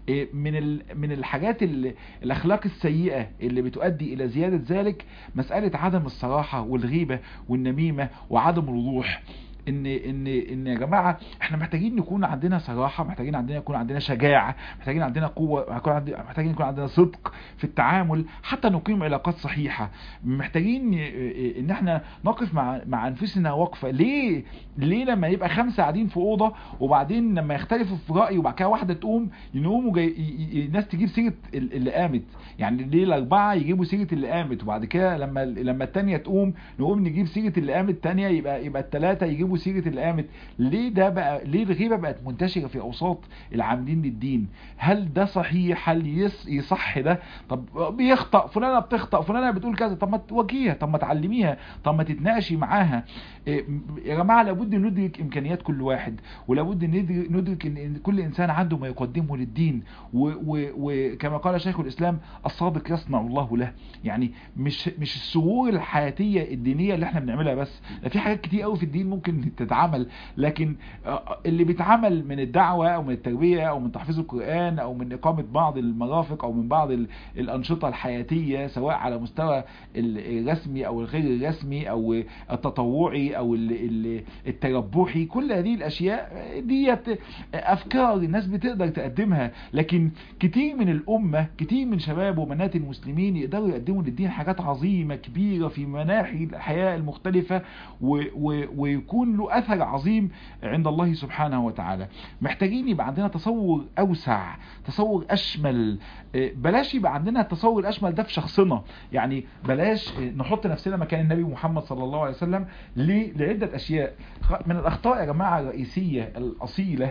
من ال- من الحاجات ال- الاخلاق السيئة اللي بتؤدي الى زيادة ذلك مسألة عدم الصراحة والغيبة والنميمة وعدم الوضوح. ان ان ان يا جماعه احنا محتاجين نكون عندنا صراحه، محتاجين عندنا يكون عندنا شجاعه، محتاجين عندنا قوه، محتاجين يكون عندنا صدق في التعامل حتى نقيم علاقات صحيحه. محتاجين ان احنا نقف مع مع انفسنا وقفه. ليه ليه لما يبقى خمسه قاعدين في اوضه وبعدين لما يختلفوا في راي وبعد كده واحده تقوم يقوموا جاي الناس تجيب سيره اللي قامت؟ يعني ليه الاربعه يجيبوا سيره اللي قامت وبعد كده لما لما الثانيه تقوم نقوم نجيب سيره اللي قامت الثانيه، يبقى يبقى الثلاثه يجيبوا سيره اللي قامت؟ ليه ده بقى؟ ليه الغيبه بقت منتشره في اوساط العاملين للدين؟ هل ده صحيح؟ هل يص يصح ده؟ طب بيخطأ فلانه، بتخطأ فلانه، بتقول كذا، طب ما تواجهيها، طب ما تعلميها، طب ما تتناقشي معاها. إيه يا جماعه، لابد ان ندرك امكانيات كل واحد، ولابد ان ندرك ان كل انسان عنده ما يقدمه للدين، وكما قال شيخ الاسلام الصادق يصنع الله له. يعني مش مش السرور الحياتيه الدينيه اللي احنا بنعملها بس، في حاجات كتير قوي في الدين ممكن تتعمل، لكن اللي بيتعمل من الدعوه او من التربيه او من تحفيظ القران او من اقامه بعض المرافق او من بعض الانشطه الحياتيه سواء على مستوى الرسمي او الغير الرسمي او التطوعي او التربحي، كل هذه الاشياء ديت افكار الناس بتقدر تقدمها، لكن كتير من الامه، كتير من شباب وبنات المسلمين يقدروا يقدموا للدين حاجات عظيمه كبيره في مناحي الحياه المختلفه و و ويكون له اثر عظيم عند الله سبحانه وتعالى. محتاجين يبقى عندنا تصور اوسع، تصور اشمل. بلاش يبقى عندنا التصور الاشمل ده في شخصنا، يعني بلاش نحط نفسنا مكان النبي محمد صلى الله عليه وسلم لعدة اشياء. من الاخطاء يا جماعة الرئيسية الاصيلة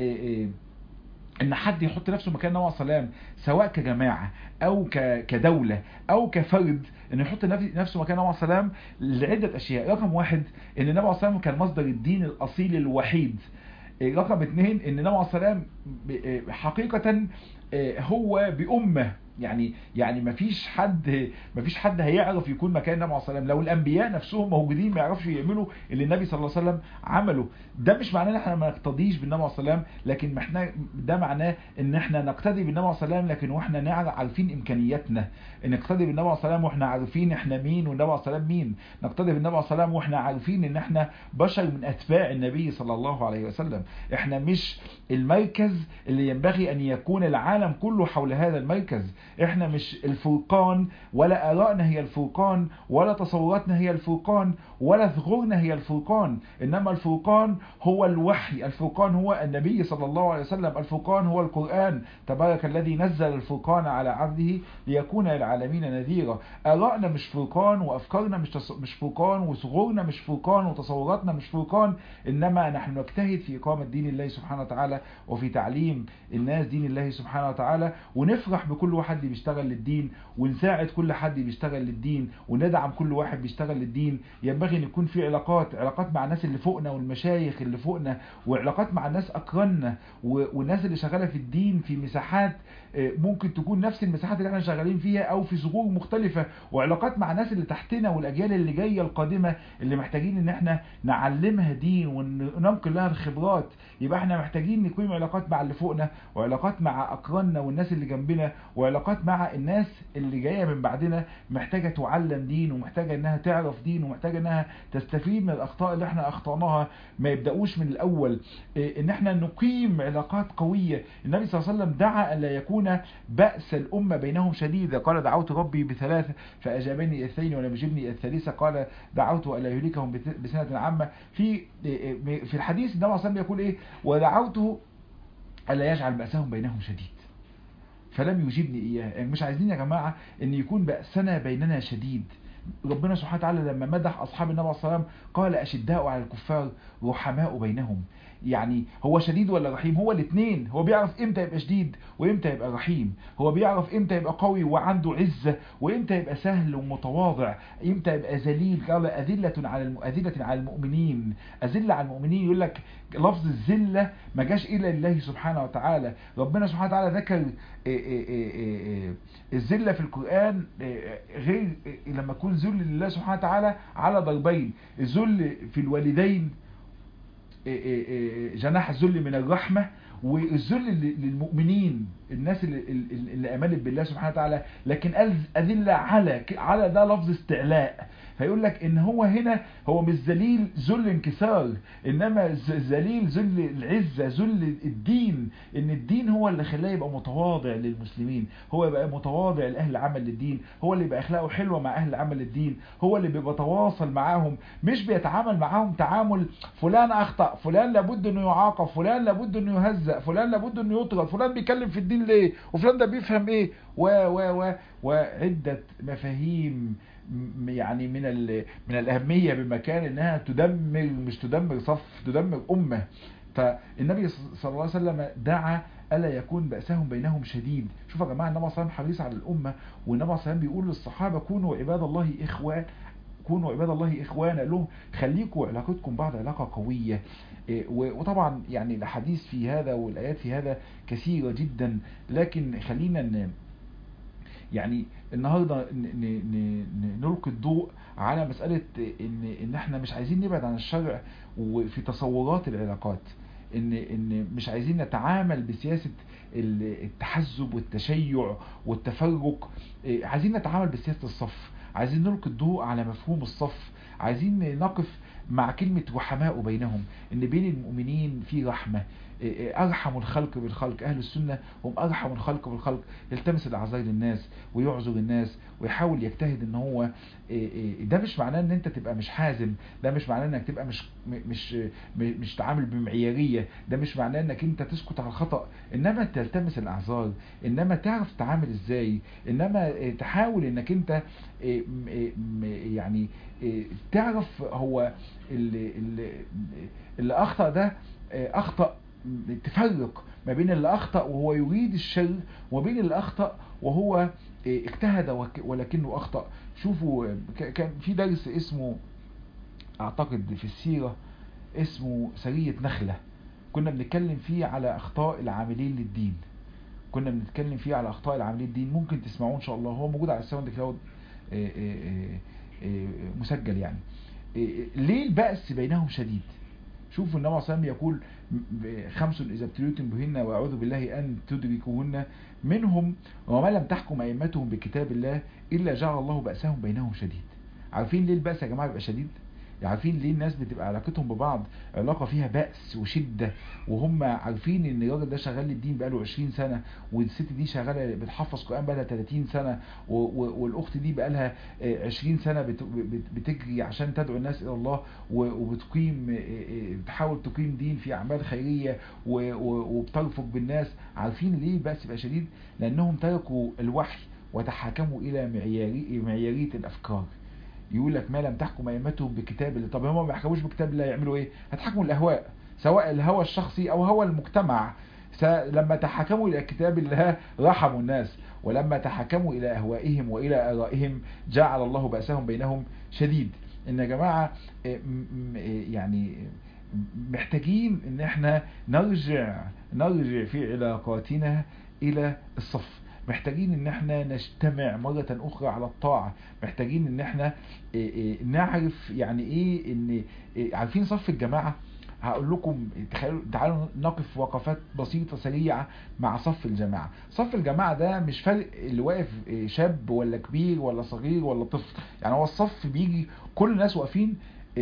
ان حد يحط نفسه مكان النبي عليه السلام، سواء كجماعة او كدولة او كفرد، انه يحط نفسه مكان النبي عليه السلام لعدة اشياء. رقم واحد ان النبي عليه السلام كان مصدر الدين الاصيل الوحيد. رقم اثنين ان النبي عليه السلام حقيقة هو بأمة، يعني يعني مفيش حد مفيش حد هيعرف يكون مكان النبي عليه السلام. لو الانبياء نفسهم موجودين ما يعرفش يعملوا اللي النبي صلى الله عليه وسلم عمله. ده مش معناه ان احنا ما نقتديش بالنبي عليه السلام، لكن احنا ده معناه ان احنا نقتدي بالنبي عليه السلام لكن واحنا نعرف عارفين امكانياتنا. نقتدي بالنبي عليه السلام واحنا عارفين احنا مين والنبي عليه السلام مين. نقتدي بالنبي عليه السلام واحنا عارفين ان احنا بشر من اتباع النبي صلى الله عليه وسلم. احنا مش المركز اللي ينبغي ان يكون العالم كله حول هذا المركز. احنا مش الفرقان، ولا آرائنا هي الفرقان، ولا تصوراتنا هي الفرقان، ولا ثغورنا هي الفرقان. انما الفرقان هو الوحي، الفرقان هو النبي صلى الله عليه وسلم، الفرقان هو القرآن. تبارك الذي نزل الفرقان على عبده ليكون للعالمين نذيرا. آرائنا مش فرقان، وافكارنا مش تص... مش فرقان، وثغورنا مش فرقان، وتصوراتنا مش فرقان. انما نحن نجتهد في اقامة دين الله سبحانه وتعالى وفي تعليم الناس دين الله سبحانه وتعالى، ونفرح بكل واحد بيشتغل للدين، ونساعد كل حد بيشتغل للدين، وندعم كل واحد بيشتغل للدين. ينبغي ان يكون في علاقات علاقات مع الناس اللي فوقنا والمشايخ اللي فوقنا، وعلاقات مع الناس اقراننا والناس اللي شغاله في الدين في مساحات ممكن تكون نفس المساحات اللي احنا شغالين فيها او في ثغور مختلفه، وعلاقات مع الناس اللي تحتنا والاجيال اللي جايه القادمه اللي محتاجين ان احنا نعلمها دين وننقل لها الخبرات. يبقى احنا محتاجين نقيم علاقات مع اللي فوقنا، وعلاقات مع اقراننا والناس اللي جنبنا، وعلاقات مع الناس اللي جايه من بعدنا محتاجه تعلم دين، ومحتاجه انها تعرف دين، ومحتاجه انها تستفيد من الاخطاء اللي احنا اخطأناها. ما يبداوش من الاول. ان احنا نقيم علاقات قويه. النبي صلى الله عليه وسلم دعا الا يكون بأس الامه بينهم شديدا. قال دعوت ربي بثلاثه فاجابني اثنين ولم يجبني الثالثه. قال دعوت الا يهلكهم بسنه عامه. في في الحديث النبي صلى الله عليه وسلم يقول ايه؟ ودعوته الا يجعل بأسهم بينهم شديد فلم يجيبني إياه. يعني مش عايزين يا جماعة ان يكون بأسنا بيننا شديد. ربنا سبحانه وتعالى لما مدح أصحاب النبي عليه الصلاة والسلام قال أشداء على الكفار رحماء بينهم. يعني هو شديد ولا رحيم؟ هو الاثنين. هو بيعرف امتى يبقى شديد وامتى يبقى رحيم. هو بيعرف امتى يبقى قوي وعنده عزة وامتى يبقى سهل ومتواضع، امتى يبقى ذليل. قال أذلة على الم... أذلة على المؤمنين. أذلة على المؤمنين، يقول لك لفظ الذلة ما جاش إلا لله سبحانه وتعالى. ربنا سبحانه وتعالى ذكر الذلة في القرآن غير لما يكون ذل لله سبحانه وتعالى على ضربين. الذل في الوالدين جناح الذل من الرحمة، والذل للمؤمنين الناس اللي, اللي امنت بالله سبحانه وتعالى، لكن قال اذله على على ده لفظ استعلاء. فيقول لك ان هو هنا هو مش ذليل ذل انكسار، انما ذليل ذل العزه، ذل الدين، ان الدين هو اللي خلاه يبقى متواضع للمسلمين، هو يبقى متواضع لاهل عمل الدين، هو اللي يبقى اخلاقه حلوه مع اهل عمل الدين، هو اللي بيبقى تواصل معاهم، مش بيتعامل معاهم تعامل فلان اخطا، فلان لابد انه يعاقب، فلان لابد انه يهزأ، فلان لابد انه يطرد، فلان بيتكلم في الدين ليه، وفلان ده بيفهم ايه، و و و وعده مفاهيم يعني من من الأهمية بمكان انها تدمر، مش تدمر صف، تدمر أمة. فالنبي صلى الله عليه وسلم دعا ألا يكون بأسهم بينهم شديد. شوفوا يا جماعة النبي صلى الله عليه وسلم حريص على الأمة، والنبي صلى الله عليه وسلم بيقول للصحابة كونوا عباد الله إخوان، كونوا عباد الله إخوانا، لهم خليكوا علاقتكم بعض علاقة قوية. وطبعا يعني الحديث في هذا والآيات في هذا كثيرة جدا، لكن خلينا يعني النهاردة نلقي الضوء على مسألة ان ان احنا مش عايزين نبعد عن الشرع وفي تصورات العلاقات، ان ان مش عايزين نتعامل بسياسة التحزب والتشيع والتفرق، عايزين نتعامل بسياسة الصف، عايزين نلقي الضوء على مفهوم الصف، عايزين نقف مع كلمة رحماء بينهم، ان بين المؤمنين في رحمة، أرحم الخلق بالخلق. أهل السنة هم أرحم الخلق بالخلق، يلتمس الأعذار للناس ويعذر الناس ويحاول يجتهد ان هو، ده مش معناه ان انت تبقى مش حازم، ده مش معناه انك تبقى مش مش مش تعامل بمعيارية، ده مش معناه انك انت تسكت على الخطأ، انما تلتمس الأعذار، انما تعرف تتعامل ازاي، انما تحاول انك انت يعني تعرف هو اللي, اللي أخطأ ده أخطأ، تفرق ما بين اللي أخطأ وهو يريد الشر وبين اللي أخطأ وهو اجتهد ولكنه أخطأ. شوفوا كان في درس اسمه أعتقد في السيرة اسمه سرية نخلة، كنا بنتكلم فيه على أخطاء العاملين للدين، كنا بنتكلم فيه على أخطاء العاملين للدين، ممكن تسمعوه إن شاء الله، هو موجود على الساوند كلاود مسجل. يعني ليه البأس بينهم شديد؟ شوفوا النبي صلى الله عليه وسلم يقول خمس إذا ابتليتم بهن وأعوذ بالله أن تدركوهن، منهم وما لم تحكم أئمتهم بكتاب الله إلا جعل الله بأسهم بينهم شديد. عارفين ليه البأس يا جماعة بيبقى شديد؟ عارفين ليه الناس بتبقى علاقتهم ببعض علاقة فيها بأس وشدة، وهم عارفين ان الراجل ده شغال للدين بقاله عشرين سنة، والست دي شغالة بتحفظ قرآن بقالها تلاتين سنة، والأخت دي بقالها عشرين سنة بتجري عشان تدعو الناس إلى الله، وبتقيم بتحاول تقيم دين في أعمال خيرية وبترفق بالناس. عارفين ليه البأس بقى شديد؟ لأنهم تركوا الوحي وتحاكموا إلى معياري معيارية الأفكار. يقول لك ما لم تحكم أئمتهم بكتاب الله. طب هم ما بيحكموش بكتاب الله يعملوا ايه؟ هتحكموا الاهواء، سواء الهوى الشخصي او هوى المجتمع. لما تحكموا الى كتاب الله رحموا الناس، ولما تحكموا الى اهوائهم والى ارائهم جعل الله بأسهم بينهم شديد. ان يا جماعة يعني محتاجين ان احنا نرجع نرجع في علاقاتنا الى الصف، محتاجين ان احنا نجتمع مرة اخرى على الطاعة، محتاجين ان احنا نعرف يعني ايه ان عارفين صف الجماعة. هقول لكم تعالوا نقف وقفات بسيطة سريعة مع صف الجماعة. صف الجماعة ده مش فرق اللي واقف شاب ولا كبير ولا صغير ولا طفل، يعني هو الصف بيجي كل الناس واقفين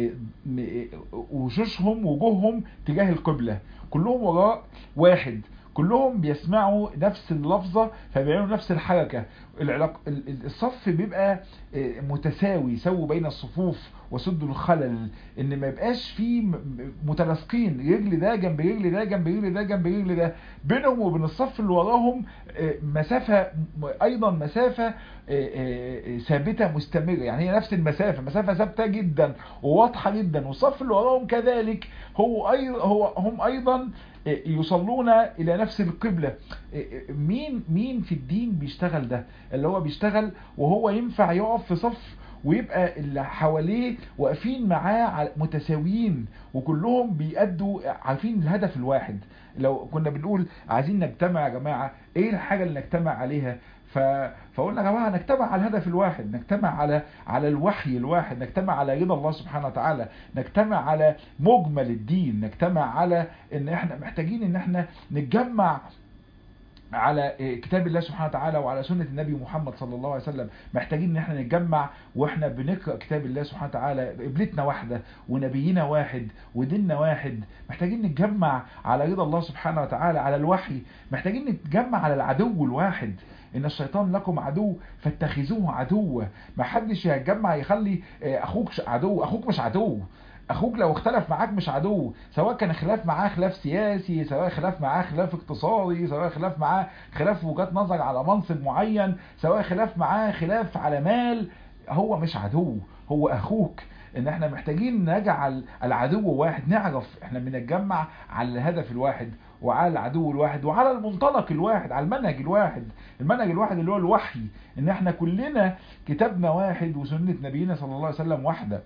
وشوشهم وجوههم تجاه القبلة، كلهم وراء واحد، كلهم بيسمعوا نفس اللفظة فبيعملوا نفس الحركة. العلاق... الصف بيبقى متساوي، سووا بين الصفوف وسدوا الخلل، ان ما يبقاش فيه متلاصقين، رجل ده جنب رجل ده جنب رجل ده جنب رجل ده، بينهم وبين الصف اللي وراهم مسافة، ايضا مسافة ثابتة مستمرة، يعني هي نفس المسافة، مسافة ثابتة جدا وواضحة جدا، والصف اللي وراهم كذلك هو أيضا هو هم ايضا يصلون الى نفس القبلة. مين مين في الدين بيشتغل ده؟ اللي هو بيشتغل وهو ينفع يقف في صف ويبقى اللي حواليه واقفين معاه متساويين وكلهم بيأدوا عارفين الهدف الواحد. لو كنا بنقول عايزين نجتمع يا جماعة، ايه الحاجة اللي نجتمع عليها؟ ف... فقلنا يا جماعة نجتمع على الهدف الواحد، نجتمع على على الوحي الواحد، نجتمع على رضا الله سبحانه وتعالى، نجتمع على مجمل الدين، نجتمع على ان احنا محتاجين ان احنا نتجمع على كتاب الله سبحانه وتعالى وعلى سنة النبي محمد صلى الله عليه وسلم. محتاجين ان احنا نتجمع واحنا بنقرأ كتاب الله سبحانه وتعالى. قبلتنا واحدة ونبينا واحد وديننا واحد. محتاجين نتجمع على رضا الله سبحانه وتعالى، على الوحي. محتاجين نتجمع على العدو الواحد. ان الشيطان لكم عدو فاتخذوه عدوا. ما حدش يتجمع يخلي اخوك عدو. اخوك مش عدو. اخوك لو اختلف معاك مش عدو، سواء كان خلاف معاه خلاف سياسي، سواء خلاف معاه خلاف اقتصادي، سواء خلاف معاه خلاف وجهات نظر على منصب معين، سواء خلاف معاه خلاف على مال، هو مش عدو، هو اخوك. ان احنا محتاجين نجعل العدو واحد. نعرف احنا بنتجمع على الهدف الواحد وعلى العدو الواحد وعلى المنطلق الواحد، على المنهج الواحد. المنهج الواحد اللي هو الوحي، ان احنا كلنا كتابنا واحد وسنة نبينا صلى الله عليه وسلم واحدة.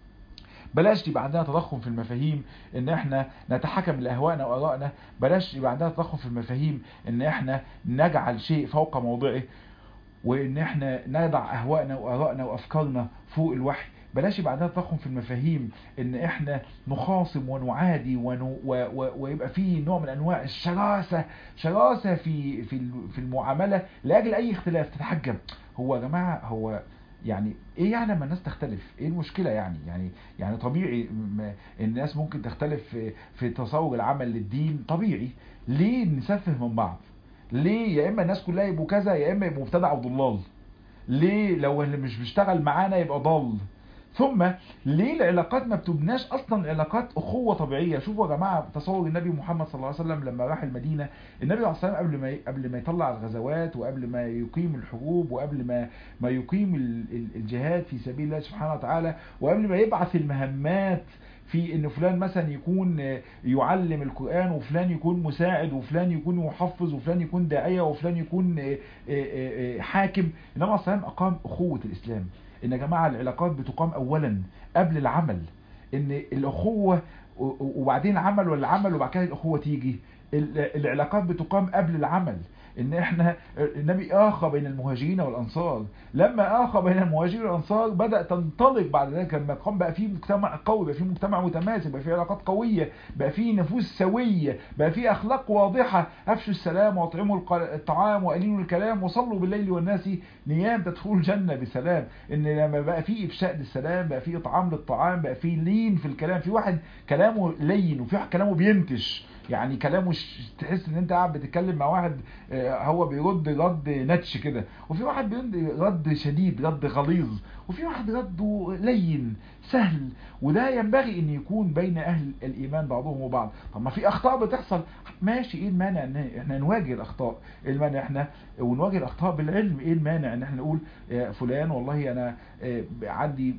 بلاش يبقى عندنا تضخم في المفاهيم ان احنا نتحكم لاهوائنا وارائنا. بلاش يبقى عندنا تضخم في المفاهيم ان احنا نجعل شيء فوق موضعه، وان احنا نضع اهوائنا وارائنا وافكارنا فوق الوحي. بلاش يبقى عندنا تضخم في المفاهيم ان احنا نخاصم ونعادي ونو و و ويبقى فيه نوع من انواع الشراسة شراسة في في في المعاملة لاجل اي اختلاف. تتحجب. هو يا جماعة هو يعني ايه يعني لما الناس تختلف؟ ايه المشكلة يعني؟ يعني يعني طبيعي الناس ممكن تختلف في, في تصور العمل للدين، طبيعي. ليه نسفه من بعض؟ ليه يا اما الناس كلها يبقوا كذا يا اما يبقوا مبتدع وضلال؟ ليه لو اللي مش بيشتغل معانا يبقى ضال؟ ثم ليه العلاقات ما بتبناش اصلا علاقات اخوه طبيعيه؟ شوفوا يا جماعه تصور النبي محمد صلى الله عليه وسلم لما راح المدينه. النبي عليه الصلاه والسلام قبل ما قبل ما يطلع الغزوات وقبل ما يقيم الحروب وقبل ما ما يقيم الجهاد في سبيل الله سبحانه وتعالى وقبل ما يبعث المهمات في ان فلان مثلا يكون يعلم القرآن وفلان يكون مساعد وفلان يكون محفظ وفلان يكون داعية وفلان يكون حاكم، النبي عليه الصلاه والسلام اقام اخوه الاسلام. ان يا جماعة العلاقات بتقام اولا قبل العمل. ان الاخوة وبعدين العمل ولا العمل وبعد كده الاخوة تيجي. العلاقات بتقام قبل العمل. ان احنا النبي اخى بين المهاجرين والانصار. لما اخى بين المهاجرين والانصار بدأ تنطلق بعد ذلك لما قام بقى في مجتمع قوي، بقى في مجتمع متماسك، بقى في علاقات قوية، بقى في نفوس سوية، بقى في اخلاق واضحة. افشوا السلام واطعموا الطعام وقليلوا الكلام وصلوا بالليل والناس نيام تدخلوا الجنة بسلام. ان لما بقى في افشاء للسلام، بقى في اطعام للطعام، بقى في لين في الكلام. في واحد كلامه لين وفي واحد كلامه بينتش، يعني كلامه تحس ان انت قاعد بتتكلم مع واحد هو بيرد رد نتش كده، وفي واحد بيرد رد شديد رد غليظ، وفي واحد رده لين سهل. وده ينبغي ان يكون بين اهل الايمان بعضهم وبعض. طب ما في اخطاء بتحصل، ماشي، ايه المانع ان احنا نواجه الاخطاء؟ ايه المانع احنا ونواجه الاخطاء بالعلم؟ ايه المانع ان احنا نقول فلان والله انا عندي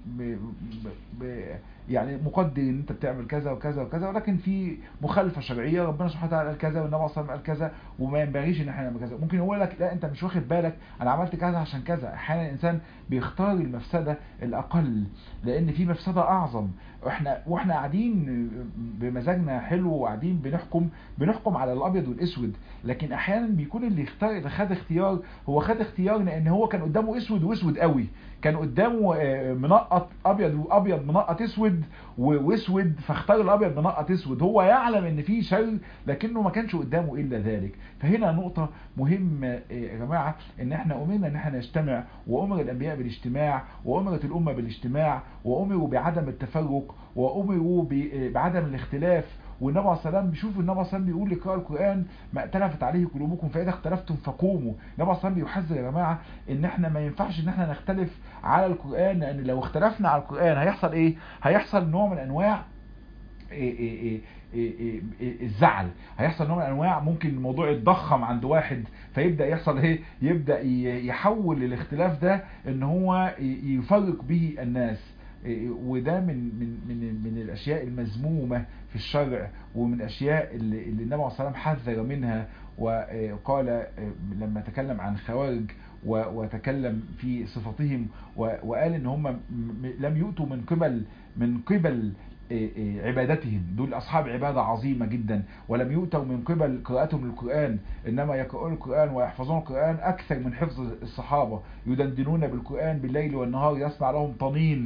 يعني مقدر ان انت بتعمل كذا وكذا وكذا، ولكن في مخالفه شرعيه، ربنا سبحانه وتعالى قال كذا والنبي صلى الله عليه وسلم قال كذا وما ينبغيش ان احنا نعمل كذا. ممكن يقول لك لا انت مش واخد بالك انا عملت كذا عشان كذا. احيانا الانسان بيختار المفسده الاقل لان في مفسده اعظم. احنا واحنا قاعدين بمزاجنا حلو وقاعدين بنحكم بنحكم على الابيض والاسود، لكن احيانا بيكون اللي اختار اللي خد اختيار هو خد اختيار لان هو كان قدامه اسود واسود قوي، كان قدامه منقط ابيض وابيض منقط اسود واسود، فاختار الابيض منقط اسود. هو يعلم ان في شر لكنه ما كانش قدامه الا ذلك. فهنا نقطة مهمة يا جماعة، ان احنا امرنا ان احنا نجتمع، وامر الانبياء بالاجتماع، وامرت الامة بالاجتماع، وامروا بعدم التفرق، وامروا بعدم الاختلاف. والنبي عليه الصلاه والسلام بيشوف النبي عليه الصلاه والسلام بيقول لقراء القران ما ائتلفت عليه قلوبكم فاذا اختلفتم فقوموا. النبي عليه الصلاه والسلام بيحذر يا جماعه ان احنا ما ينفعش ان احنا نختلف على القران، لان لو اختلفنا على القران هيحصل ايه؟ هيحصل نوع من انواع إيه إيه إيه إيه الزعل، هيحصل نوع من انواع ممكن الموضوع يتضخم عند واحد فيبدا يحصل ايه؟ يبدا يحول الاختلاف ده ان هو يفرق به الناس. وده من من من من الاشياء المذمومه في الشرع، ومن الاشياء اللي, اللي النبي عليه الصلاه والسلام حذر منها. وقال لما تكلم عن خوارج وتكلم في صفاتهم وقال ان هم لم يؤتوا من قبل من قبل عبادتهم، دول أصحاب عبادة عظيمة جدا، ولم يؤتوا من قبل قراءتهم للقرآن، إنما يقرؤون القرآن ويحفظون القرآن أكثر من حفظ الصحابة، يدندنون بالقرآن بالليل والنهار يسمع لهم طنين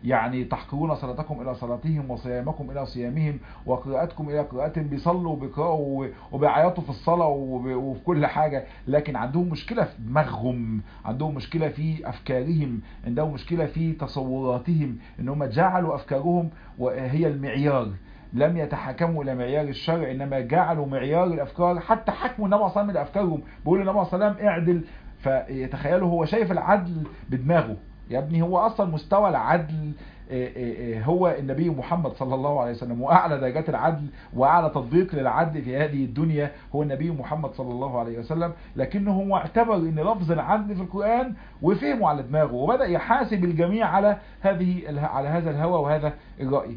يعني تحقرون صلاتكم الى صلاتهم وصيامكم الى صيامهم وقراءتكم الى قراءتهم، بيصلوا وبيقرأوا وبيعيطوا في الصلاة وفي كل حاجة، لكن عندهم مشكلة في دماغهم، عندهم مشكلة في افكارهم، عندهم مشكلة في تصوراتهم، ان هم جعلوا افكارهم وهي المعيار، لم يتحكموا الى معيار الشرع، انما جعلوا معيار الافكار، حتى حكموا النبي صلى الله عليه وسلم لافكارهم، بيقول النبي صلى الله عليه وسلم اعدل، فيتخيلوا هو شايف العدل بدماغه. يا ابني هو اصلا مستوى العدل هو النبي محمد صلى الله عليه وسلم، واعلى درجات العدل واعلى تطبيق للعدل في هذه الدنيا هو النبي محمد صلى الله عليه وسلم، لكنه هو اعتبر ان لفظ العدل في القرآن وفهمه على دماغه، وبدأ يحاسب الجميع على هذه على هذا الهوى وهذا الرأي.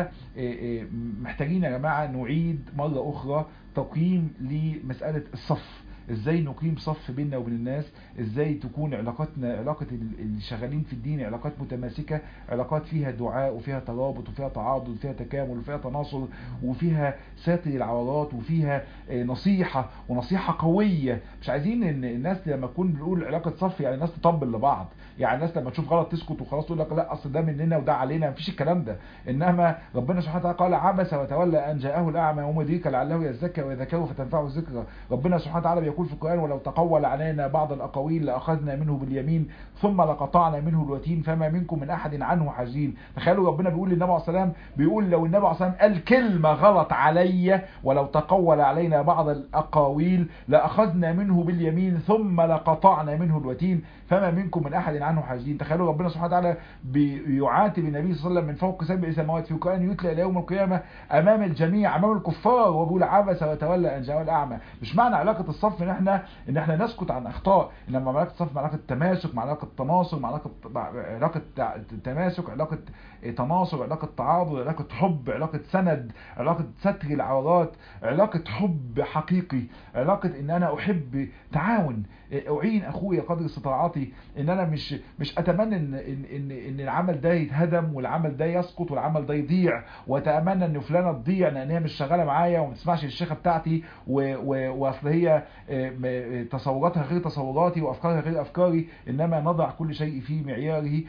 فمحتاجين يا جماعة نعيد مرة اخرى تقييم لمسألة الصف، ازاي نقيم صف بيننا وبين الناس، ازاي تكون علاقتنا علاقة اللي شغالين في الدين علاقات متماسكة، علاقات فيها دعاء وفيها ترابط وفيها تعاضد وفيها تكامل وفيها تناصر وفيها ساتر العورات وفيها نصيحة ونصيحة قوية. مش عايزين ان الناس لما تكون بنقول علاقة صف يعني الناس تطبل لبعض، يعني الناس لما تشوف غلط تسكت وخلاص تقول لك لا اصل ده مننا وده علينا، مفيش الكلام ده. انما ربنا سبحانه وتعالى قال عبس وتولى ان جاءه الاعمى وما يدريك لعله يزكى ويذكره فتنفعه الذكرى. ربنا سبحانه وتعالى يقول في القرآن ولو تقول علينا بعض الأقاويل لأخذنا منه باليمين ثم لقطعنا منه الوتين فما منكم من أحد عنه حاجين. تخيلوا ربنا بيقول للنبي عليه الصلاة والسلام، بيقول لو النبي عليه الصلاة والسلام قال كلمة غلط عليا ولو تقول علينا بعض الأقاويل لأخذنا منه باليمين ثم لقطعنا منه الوتين فما منكم من أحد عنه حاجين. تخيلوا ربنا سبحانه وتعالى بيعاتب النبي صلى الله عليه وسلم من فوق سبع سماوات في القرآن يتلى إلى يوم القيامة أمام الجميع أمام الكفار، وبيقول عبس وتولى أن جاءه الأعمى. مش معنى علاقة الصف ان احنا ان احنا نسكت عن اخطاء، انما علاقه الصف علاقه تماسك، مع علاقه تناصر، مع علاقه علاقه تماسك، علاقه تناصر، علاقه تعاضد، علاقه حب، علاقه سند، علاقه ستر العورات، علاقه حب حقيقي، علاقه ان انا احب تعاون، اعين اخويا قدر استطاعتي، ان انا مش مش اتمنى ان ان ان العمل ده يتهدم والعمل ده يسقط والعمل ده يضيع، واتمنى ان فلانه تضيع لان هي مش شغاله معايا وما بتسمعش الشيخه بتاعتي واصل هي تصوراتها غير تصوراتي وافكارها غير افكاري، انما نضع كل شيء في معياره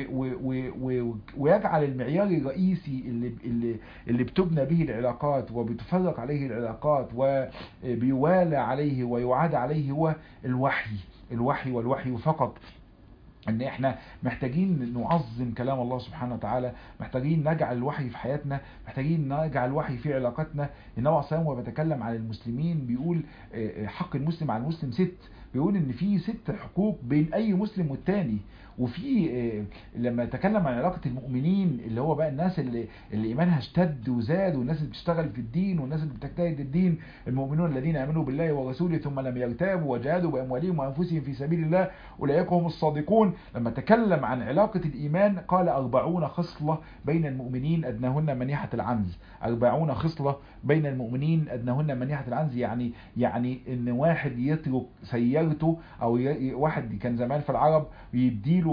ويجعل المعيار الرئيسي اللي اللي اللي بتبنى به العلاقات وبتفرق عليه العلاقات وبيوالى عليه ويعاد عليه هو الوحي الوحي والوحي فقط. ان احنا محتاجين نعظم كلام الله سبحانه وتعالى، محتاجين نجعل الوحي في حياتنا، محتاجين نجعل الوحي في علاقتنا. النبي عليه الصلاة والسلام وهو بيتكلم عن المسلمين بيقول حق المسلم على المسلم ست، بيقول ان في ست حقوق بين اي مسلم والتاني. وفي لما يتكلم عن علاقة المؤمنين اللي هو بقى الناس اللي, اللي ايمانها اشتد وزاد والناس اللي بتشتغل في الدين والناس اللي بتجتهد الدين، المؤمنون الذين امنوا بالله ورسوله ثم لم يرتابوا وجاهدوا باموالهم وانفسهم في سبيل الله اولئك هم الصادقون. لما تكلم عن علاقة الايمان قال أربعون خصلة بين المؤمنين ادناهن منيحة العنز، أربعون خصلة بين المؤمنين ادناهن منيحة العنز، يعني يعني ان واحد يترك سيارته او واحد كان زمان في العرب يديله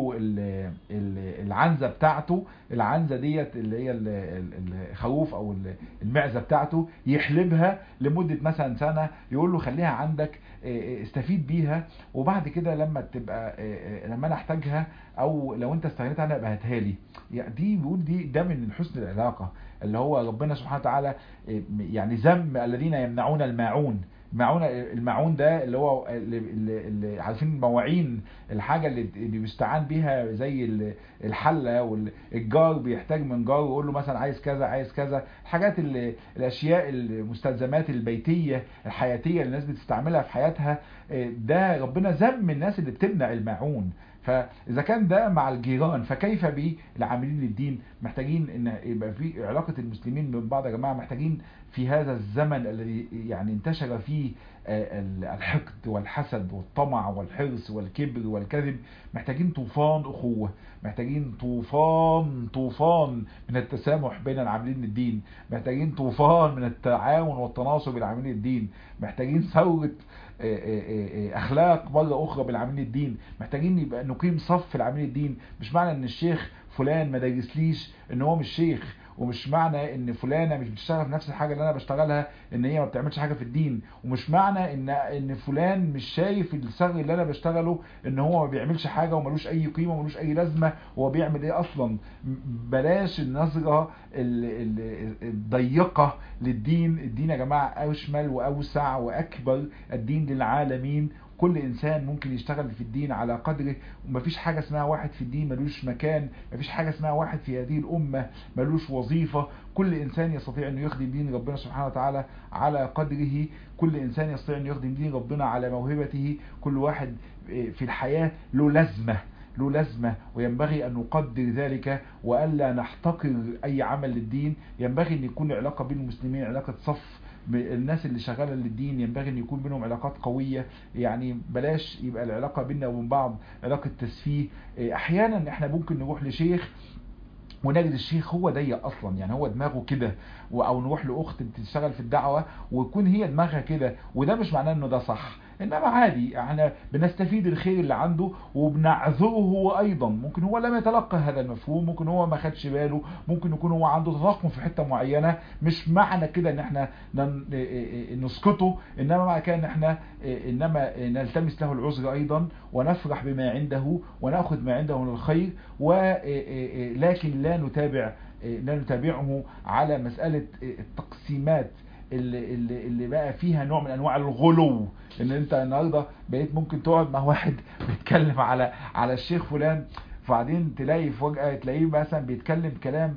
العنزة بتاعته، العنزة ديت اللي هي الخروف او المعزة بتاعته يحلبها لمدة مثلا سنة، يقول له خليها عندك استفيد بيها وبعد كده لما تبقى لما انا احتاجها او لو انت استغنيت عنها يبقى هاتها لي. يعني دي بيقول دي ده من حسن العلاقة اللي هو ربنا سبحانه وتعالى يعني ذم الذين يمنعون الماعون. الماعون الماعون ده اللي هو اللي, اللي عارفين المواعين، الحاجة اللي, اللي بيستعان بيها زي الحلة والجار بيحتاج من جار ويقول له مثلا عايز كذا عايز كذا، الحاجات اللي الاشياء المستلزمات البيتية الحياتية اللي الناس بتستعملها في حياتها، ده ربنا ذم الناس اللي بتمنع الماعون. فاذا كان ده مع الجيران فكيف بالعاملين للدين؟ محتاجين ان يبقى في علاقة المسلمين من بعض يا جماعة، محتاجين في هذا الزمن الذي يعني انتشر فيه الحقد والحسد والطمع والحرص والكبر والكذب، محتاجين طوفان أخوة، محتاجين طوفان طوفان من التسامح بين العاملين للدين، محتاجين طوفان من التعاون والتناصر بين العاملين للدين، محتاجين ثورة اخلاق مرة اخرى بالعاملين للدين، محتاجين يبقى نقيم صف العاملين للدين. مش معنى ان الشيخ فلان ما درسليش ان هو مش شيخ، ومش معنى ان فلانه مش بتشتغل في نفس الحاجه اللي انا بشتغلها ان هي ما بتعملش حاجه في الدين، ومش معنى ان ان فلان مش شايف الشغل اللي انا بشتغله ان هو ما بيعملش حاجه وملوش اي قيمه وملوش اي لازمه، هو بيعمل ايه اصلا. بلاش النظره الضيقه للدين. الدين يا جماعه اشمل واوسع واكبر، الدين للعالمين. كل انسان ممكن يشتغل في الدين على قدره، ومفيش حاجة اسمها واحد في الدين ملوش مكان، مفيش حاجة اسمها واحد في هذه الامة ملوش وظيفة. كل انسان يستطيع انه يخدم دين ربنا سبحانه وتعالى على قدره، كل انسان يستطيع انه يخدم دين ربنا على موهبته. كل واحد في الحياة له لازمة له لازمة وينبغي أن نقدر ذلك وألا نحتقر أي عمل للدين. ينبغي أن يكون العلاقة بين المسلمين علاقة صف، الناس اللي شغالة للدين ينبغي أن يكون بينهم علاقات قوية. يعني بلاش يبقى العلاقة بيننا وبين بعض علاقة تسفيه. أحيانا احنا ممكن نروح لشيخ ونجد الشيخ هو ضيق اصلا، يعني هو دماغه كده، او نروح لاخت بتشتغل في الدعوه ويكون هي دماغها كده، وده مش معناه انه ده صح، انما عادي احنا بنستفيد الخير اللي عنده وبنعذره هو ايضا. ممكن هو لم يتلقى هذا المفهوم، ممكن هو ما خدش باله، ممكن يكون هو عنده تضخم في حته معينه. مش معنى كده ان احنا نسقطه، انما معنى كده ان احنا انما نلتمس له العذر ايضا ونفرح بما عنده وناخذ ما عنده من الخير، ولكن لا نتابع لا نتابعه على مسألة التقسيمات اللي, اللي, اللي بقى فيها نوع من انواع الغلو. ان انت النهارده بقيت ممكن تقعد مع واحد بيتكلم على على الشيخ فلان، وبعدين تلاقي فجأة تلاقيه مثلا بيتكلم كلام،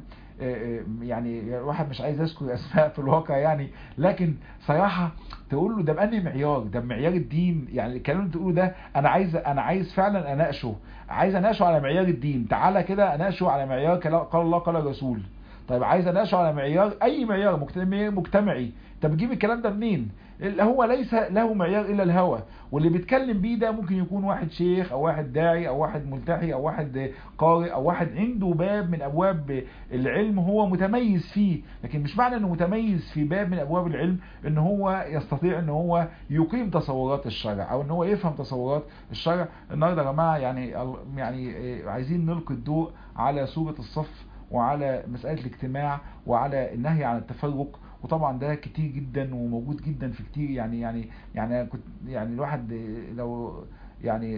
يعني واحد مش عايز اذكر اسماء في الواقع يعني، لكن صراحة تقول له ده بأني معيار، ده معيار الدين. يعني الكلام اللي تقوله ده انا عايز انا عايز فعلا اناقشه، عايز اناقشه على معيار الدين. تعالى كده اناقشه على معيار قال الله قال الرسول. طيب عايز اناقشه على معيار اي معيار مجتمعي، طب بتجيب الكلام ده منين؟ اللي هو ليس له معيار الا الهوى، واللي بيتكلم بيه ده ممكن يكون واحد شيخ او واحد داعي او واحد ملتحي او واحد قارئ او واحد عنده باب من ابواب العلم هو متميز فيه، لكن مش معنى انه متميز في باب من ابواب العلم ان هو يستطيع ان هو يقيم تصورات الشرع او ان هو يفهم تصورات الشرع. النهارده يا جماعه يعني يعني عايزين نلقي الضوء على سورة الصف وعلى مسألة الاجتماع وعلى النهي عن التفرق، وطبعا ده كتير جدا وموجود جدا في كتير. يعني يعني يعني كنت يعني الواحد لو يعني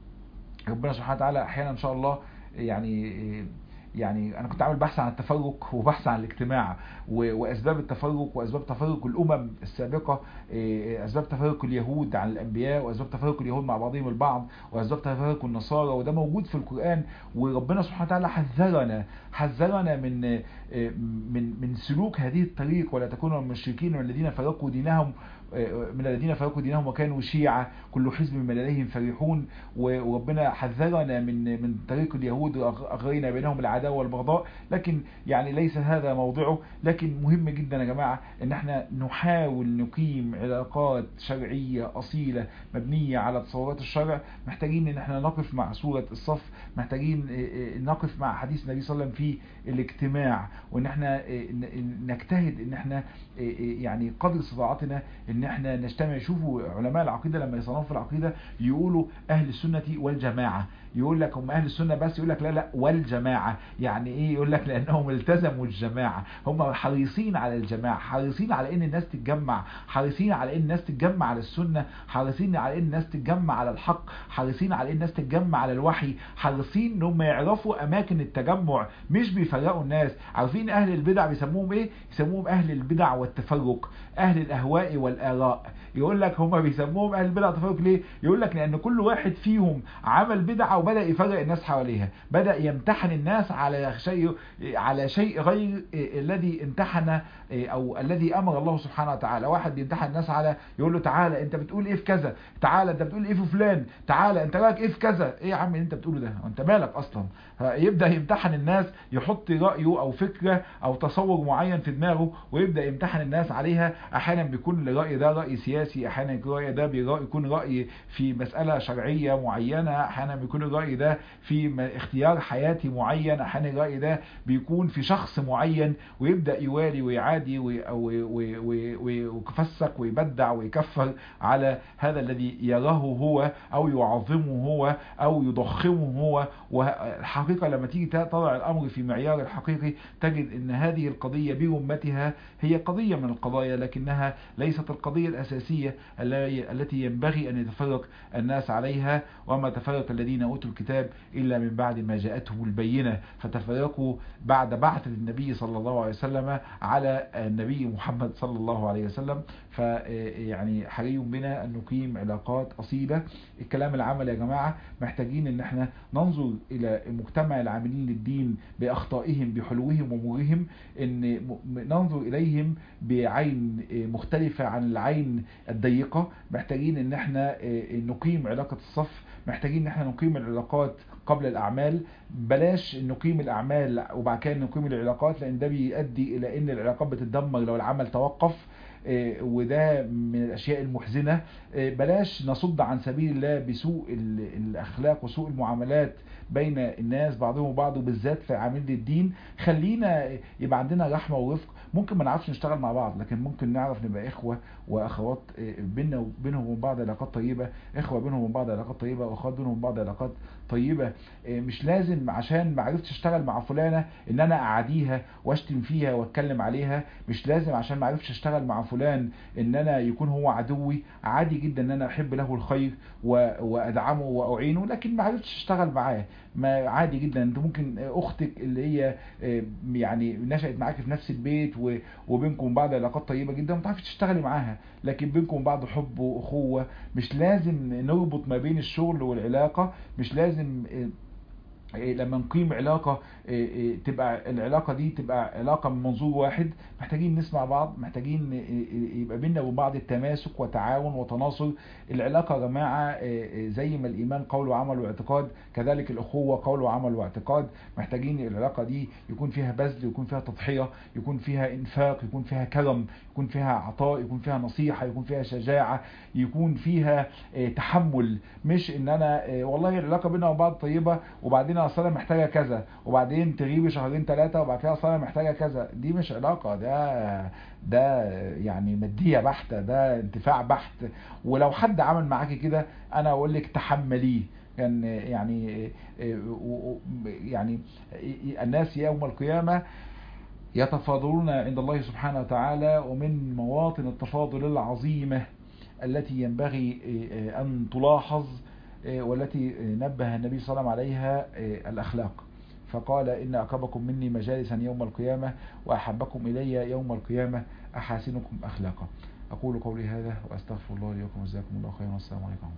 ربنا سبحانه وتعالى احيانا ان شاء الله يعني يعني انا كنت عامل بحث عن التفرق وبحث عن الاجتماع واسباب التفرق واسباب تفرق الامم السابقة، اسباب تفرق اليهود عن الانبياء واسباب تفرق اليهود مع بعضهم البعض واسباب تفرق النصارى، وده موجود في القرآن. وربنا سبحانه وتعالى حذرنا حذرنا من من من سلوك هذه الطريق، ولا تكونوا من المشركين والذين فرقوا دينهم من الذين فرقوا دينهم وكانوا شيعا كل حزب بما لديهم فرحون. وربنا حذرنا من من طريق اليهود واغرينا بينهم العداوه والبغضاء، لكن يعني ليس هذا موضعه. لكن مهم جدا يا جماعه ان احنا نحاول نقيم علاقات شرعيه اصيله مبنيه على تصورات الشرع. محتاجين ان احنا نقف مع سوره الصف، محتاجين نقف مع حديث النبي صلى الله عليه وسلم في الاجتماع، وان احنا نجتهد ان احنا يعني قدر استطاعتنا ان احنا نجتمع. شوفوا علماء العقيدة لما يصنفوا في العقيدة يقولوا اهل السنة والجماعة، يقول لك هم اهل السنة بس، يقول لك لا لا والجماعة. يعني ايه؟ يقول لك لانهم التزموا الجماعة، هم حريصين على الجماعة، حريصين على ان الناس تتجمع، حريصين على ان الناس تتجمع على السنة، حريصين على ان الناس تتجمع على الحق، حريصين على ان الناس تتجمع على الوحي، حريصين ان هم يعرفوا اماكن التجمع، مش بيفرقوا الناس. عارفين اهل البدع بيسموهم ايه؟ يسموهم اهل البدع والتفرق، اهل الاهواء والاراء. يقول لك هم بيسموهم اهل البدع والتفرق ليه؟ يقول لك لان كل واحد فيهم عمل بدعه وبدا يفرق الناس حواليها، بدا يمتحن الناس على شيء على شيء غير الذي امتحن او الذي امر الله سبحانه وتعالى. واحد بيمتحن الناس على يقول له تعالى انت بتقول ايه في كذا، تعالى انت بتقول ايه في فلان، تعالى انت رايك ايه في كذا. ايه يا عم انت بتقوله ده؟ انت مالك اصلا؟ يبدا يمتحن الناس، يحط رايه او فكره او تصور معين في دماغه ويبدا يمتحن الناس عليها. احيانا بيكون الراي ده راي سياسي، احيانا الراي ده يكون راي في مساله شرعيه معينه، احيانا بيكون الرأي ده في اختيار حياتي معين، احيانا الرأي ده بيكون في شخص معين ويبدأ يوالي ويعادي ويفسق ويبدع ويكفر على هذا الذي يراه هو او يعظمه هو او يضخمه هو. والحقيقة لما تيجي تضع الامر في معيار الحقيقي تجد ان هذه القضية برمتها هي قضية من القضايا، لكنها ليست القضية الأساسية التي ينبغي أن يتفرق الناس عليها. وما تفرق الذين أوتوا الكتاب إلا من بعد ما جاءتهم البينة، فتفرقوا بعد بعث النبي صلى الله عليه وسلم على النبي محمد صلى الله عليه وسلم. فيعني حري بنا أن نقيم علاقات أصيلة. الكلام العمل يا جماعة محتاجين أن احنا ننظر إلى مجتمع العاملين للدين بأخطائهم بحلوهم ومرهم، أن ننظر إليهم بعين مختلفة عن العين الضيقة. محتاجين ان احنا نقيم علاقة الصف، محتاجين ان احنا نقيم العلاقات قبل الاعمال، بلاش نقيم الاعمال وبعد كده نقيم العلاقات، لان ده بيؤدي الى ان العلاقات بتتدمر لو العمل توقف، وده من الاشياء المحزنة. بلاش نصد عن سبيل الله بسوء الاخلاق وسوء المعاملات بين الناس بعضهم وبعض، وبالذات في عاملين الدين. خلينا يبقى عندنا رحمة ورفق. ممكن ما نعرفش نشتغل مع بعض، لكن ممكن نعرف نبقى اخوة واخوات، بيننا وبينهم وبين بعض علاقات طيبة، اخوة بينهم وبين بعض علاقات طيبة، واخوات بينهم وبين بعض علاقات طيبة. مش لازم عشان ما عرفتش اشتغل مع فلانة ان انا اعاديها واشتم فيها واتكلم عليها، مش لازم عشان ما عرفتش اشتغل مع فلان ان انا يكون هو عدوي. عادي جدا ان انا احب له الخير وادعمه واعينه، لكن ما عرفتش اشتغل معاه. ما عادي جدا. انت ممكن اختك اللي هي يعني نشأت معاك في نفس البيت وبينكم بعض علاقات طيبة جدا ما تعرفش تشتغلي معاها، لكن بينكم بعض حب واخوة. مش لازم نربط ما بين الشغل والعلاقة، مش لازم لما نقيم علاقة تبقى العلاقة دي تبقى علاقة من منظور واحد. محتاجين نسمع بعض، محتاجين يبقى بيننا وبين بعض التماسك وتعاون وتناصر. العلاقة يا جماعة زي ما الإيمان قول وعمل واعتقاد، كذلك الأخوة قول وعمل واعتقاد. محتاجين العلاقة دي يكون فيها بذل، يكون فيها تضحية، يكون فيها إنفاق، يكون فيها كرم، يكون فيها عطاء، يكون فيها نصيحة، يكون فيها شجاعة، يكون فيها تحمل. مش إن أنا والله العلاقة بيننا وبعض طيبة وبعدين اصلا محتاجه كذا، وبعدين تغيبي شهرين ثلاثه وبعد كده اصلا محتاجه كذا. دي مش علاقه، ده ده يعني ماديه بحته، ده انتفاع بحت. ولو حد عمل معاكي كده انا اقول لك تحمليه. كان يعني يعني الناس يوم القيامه يتفاضلون عند الله سبحانه وتعالى، ومن مواطن التفاضل العظيمه التي ينبغي ان تلاحظ والتي نبه النبي صلى الله عليه وسلم عليها الأخلاق. فقال إن أقربكم مني مجالسا يوم القيامة وأحبكم إلي يوم القيامة أحاسنكم أخلاقا. أقول قولي هذا وأستغفر الله لي ولكم وجزاكم الله خيرا والسلام عليكم.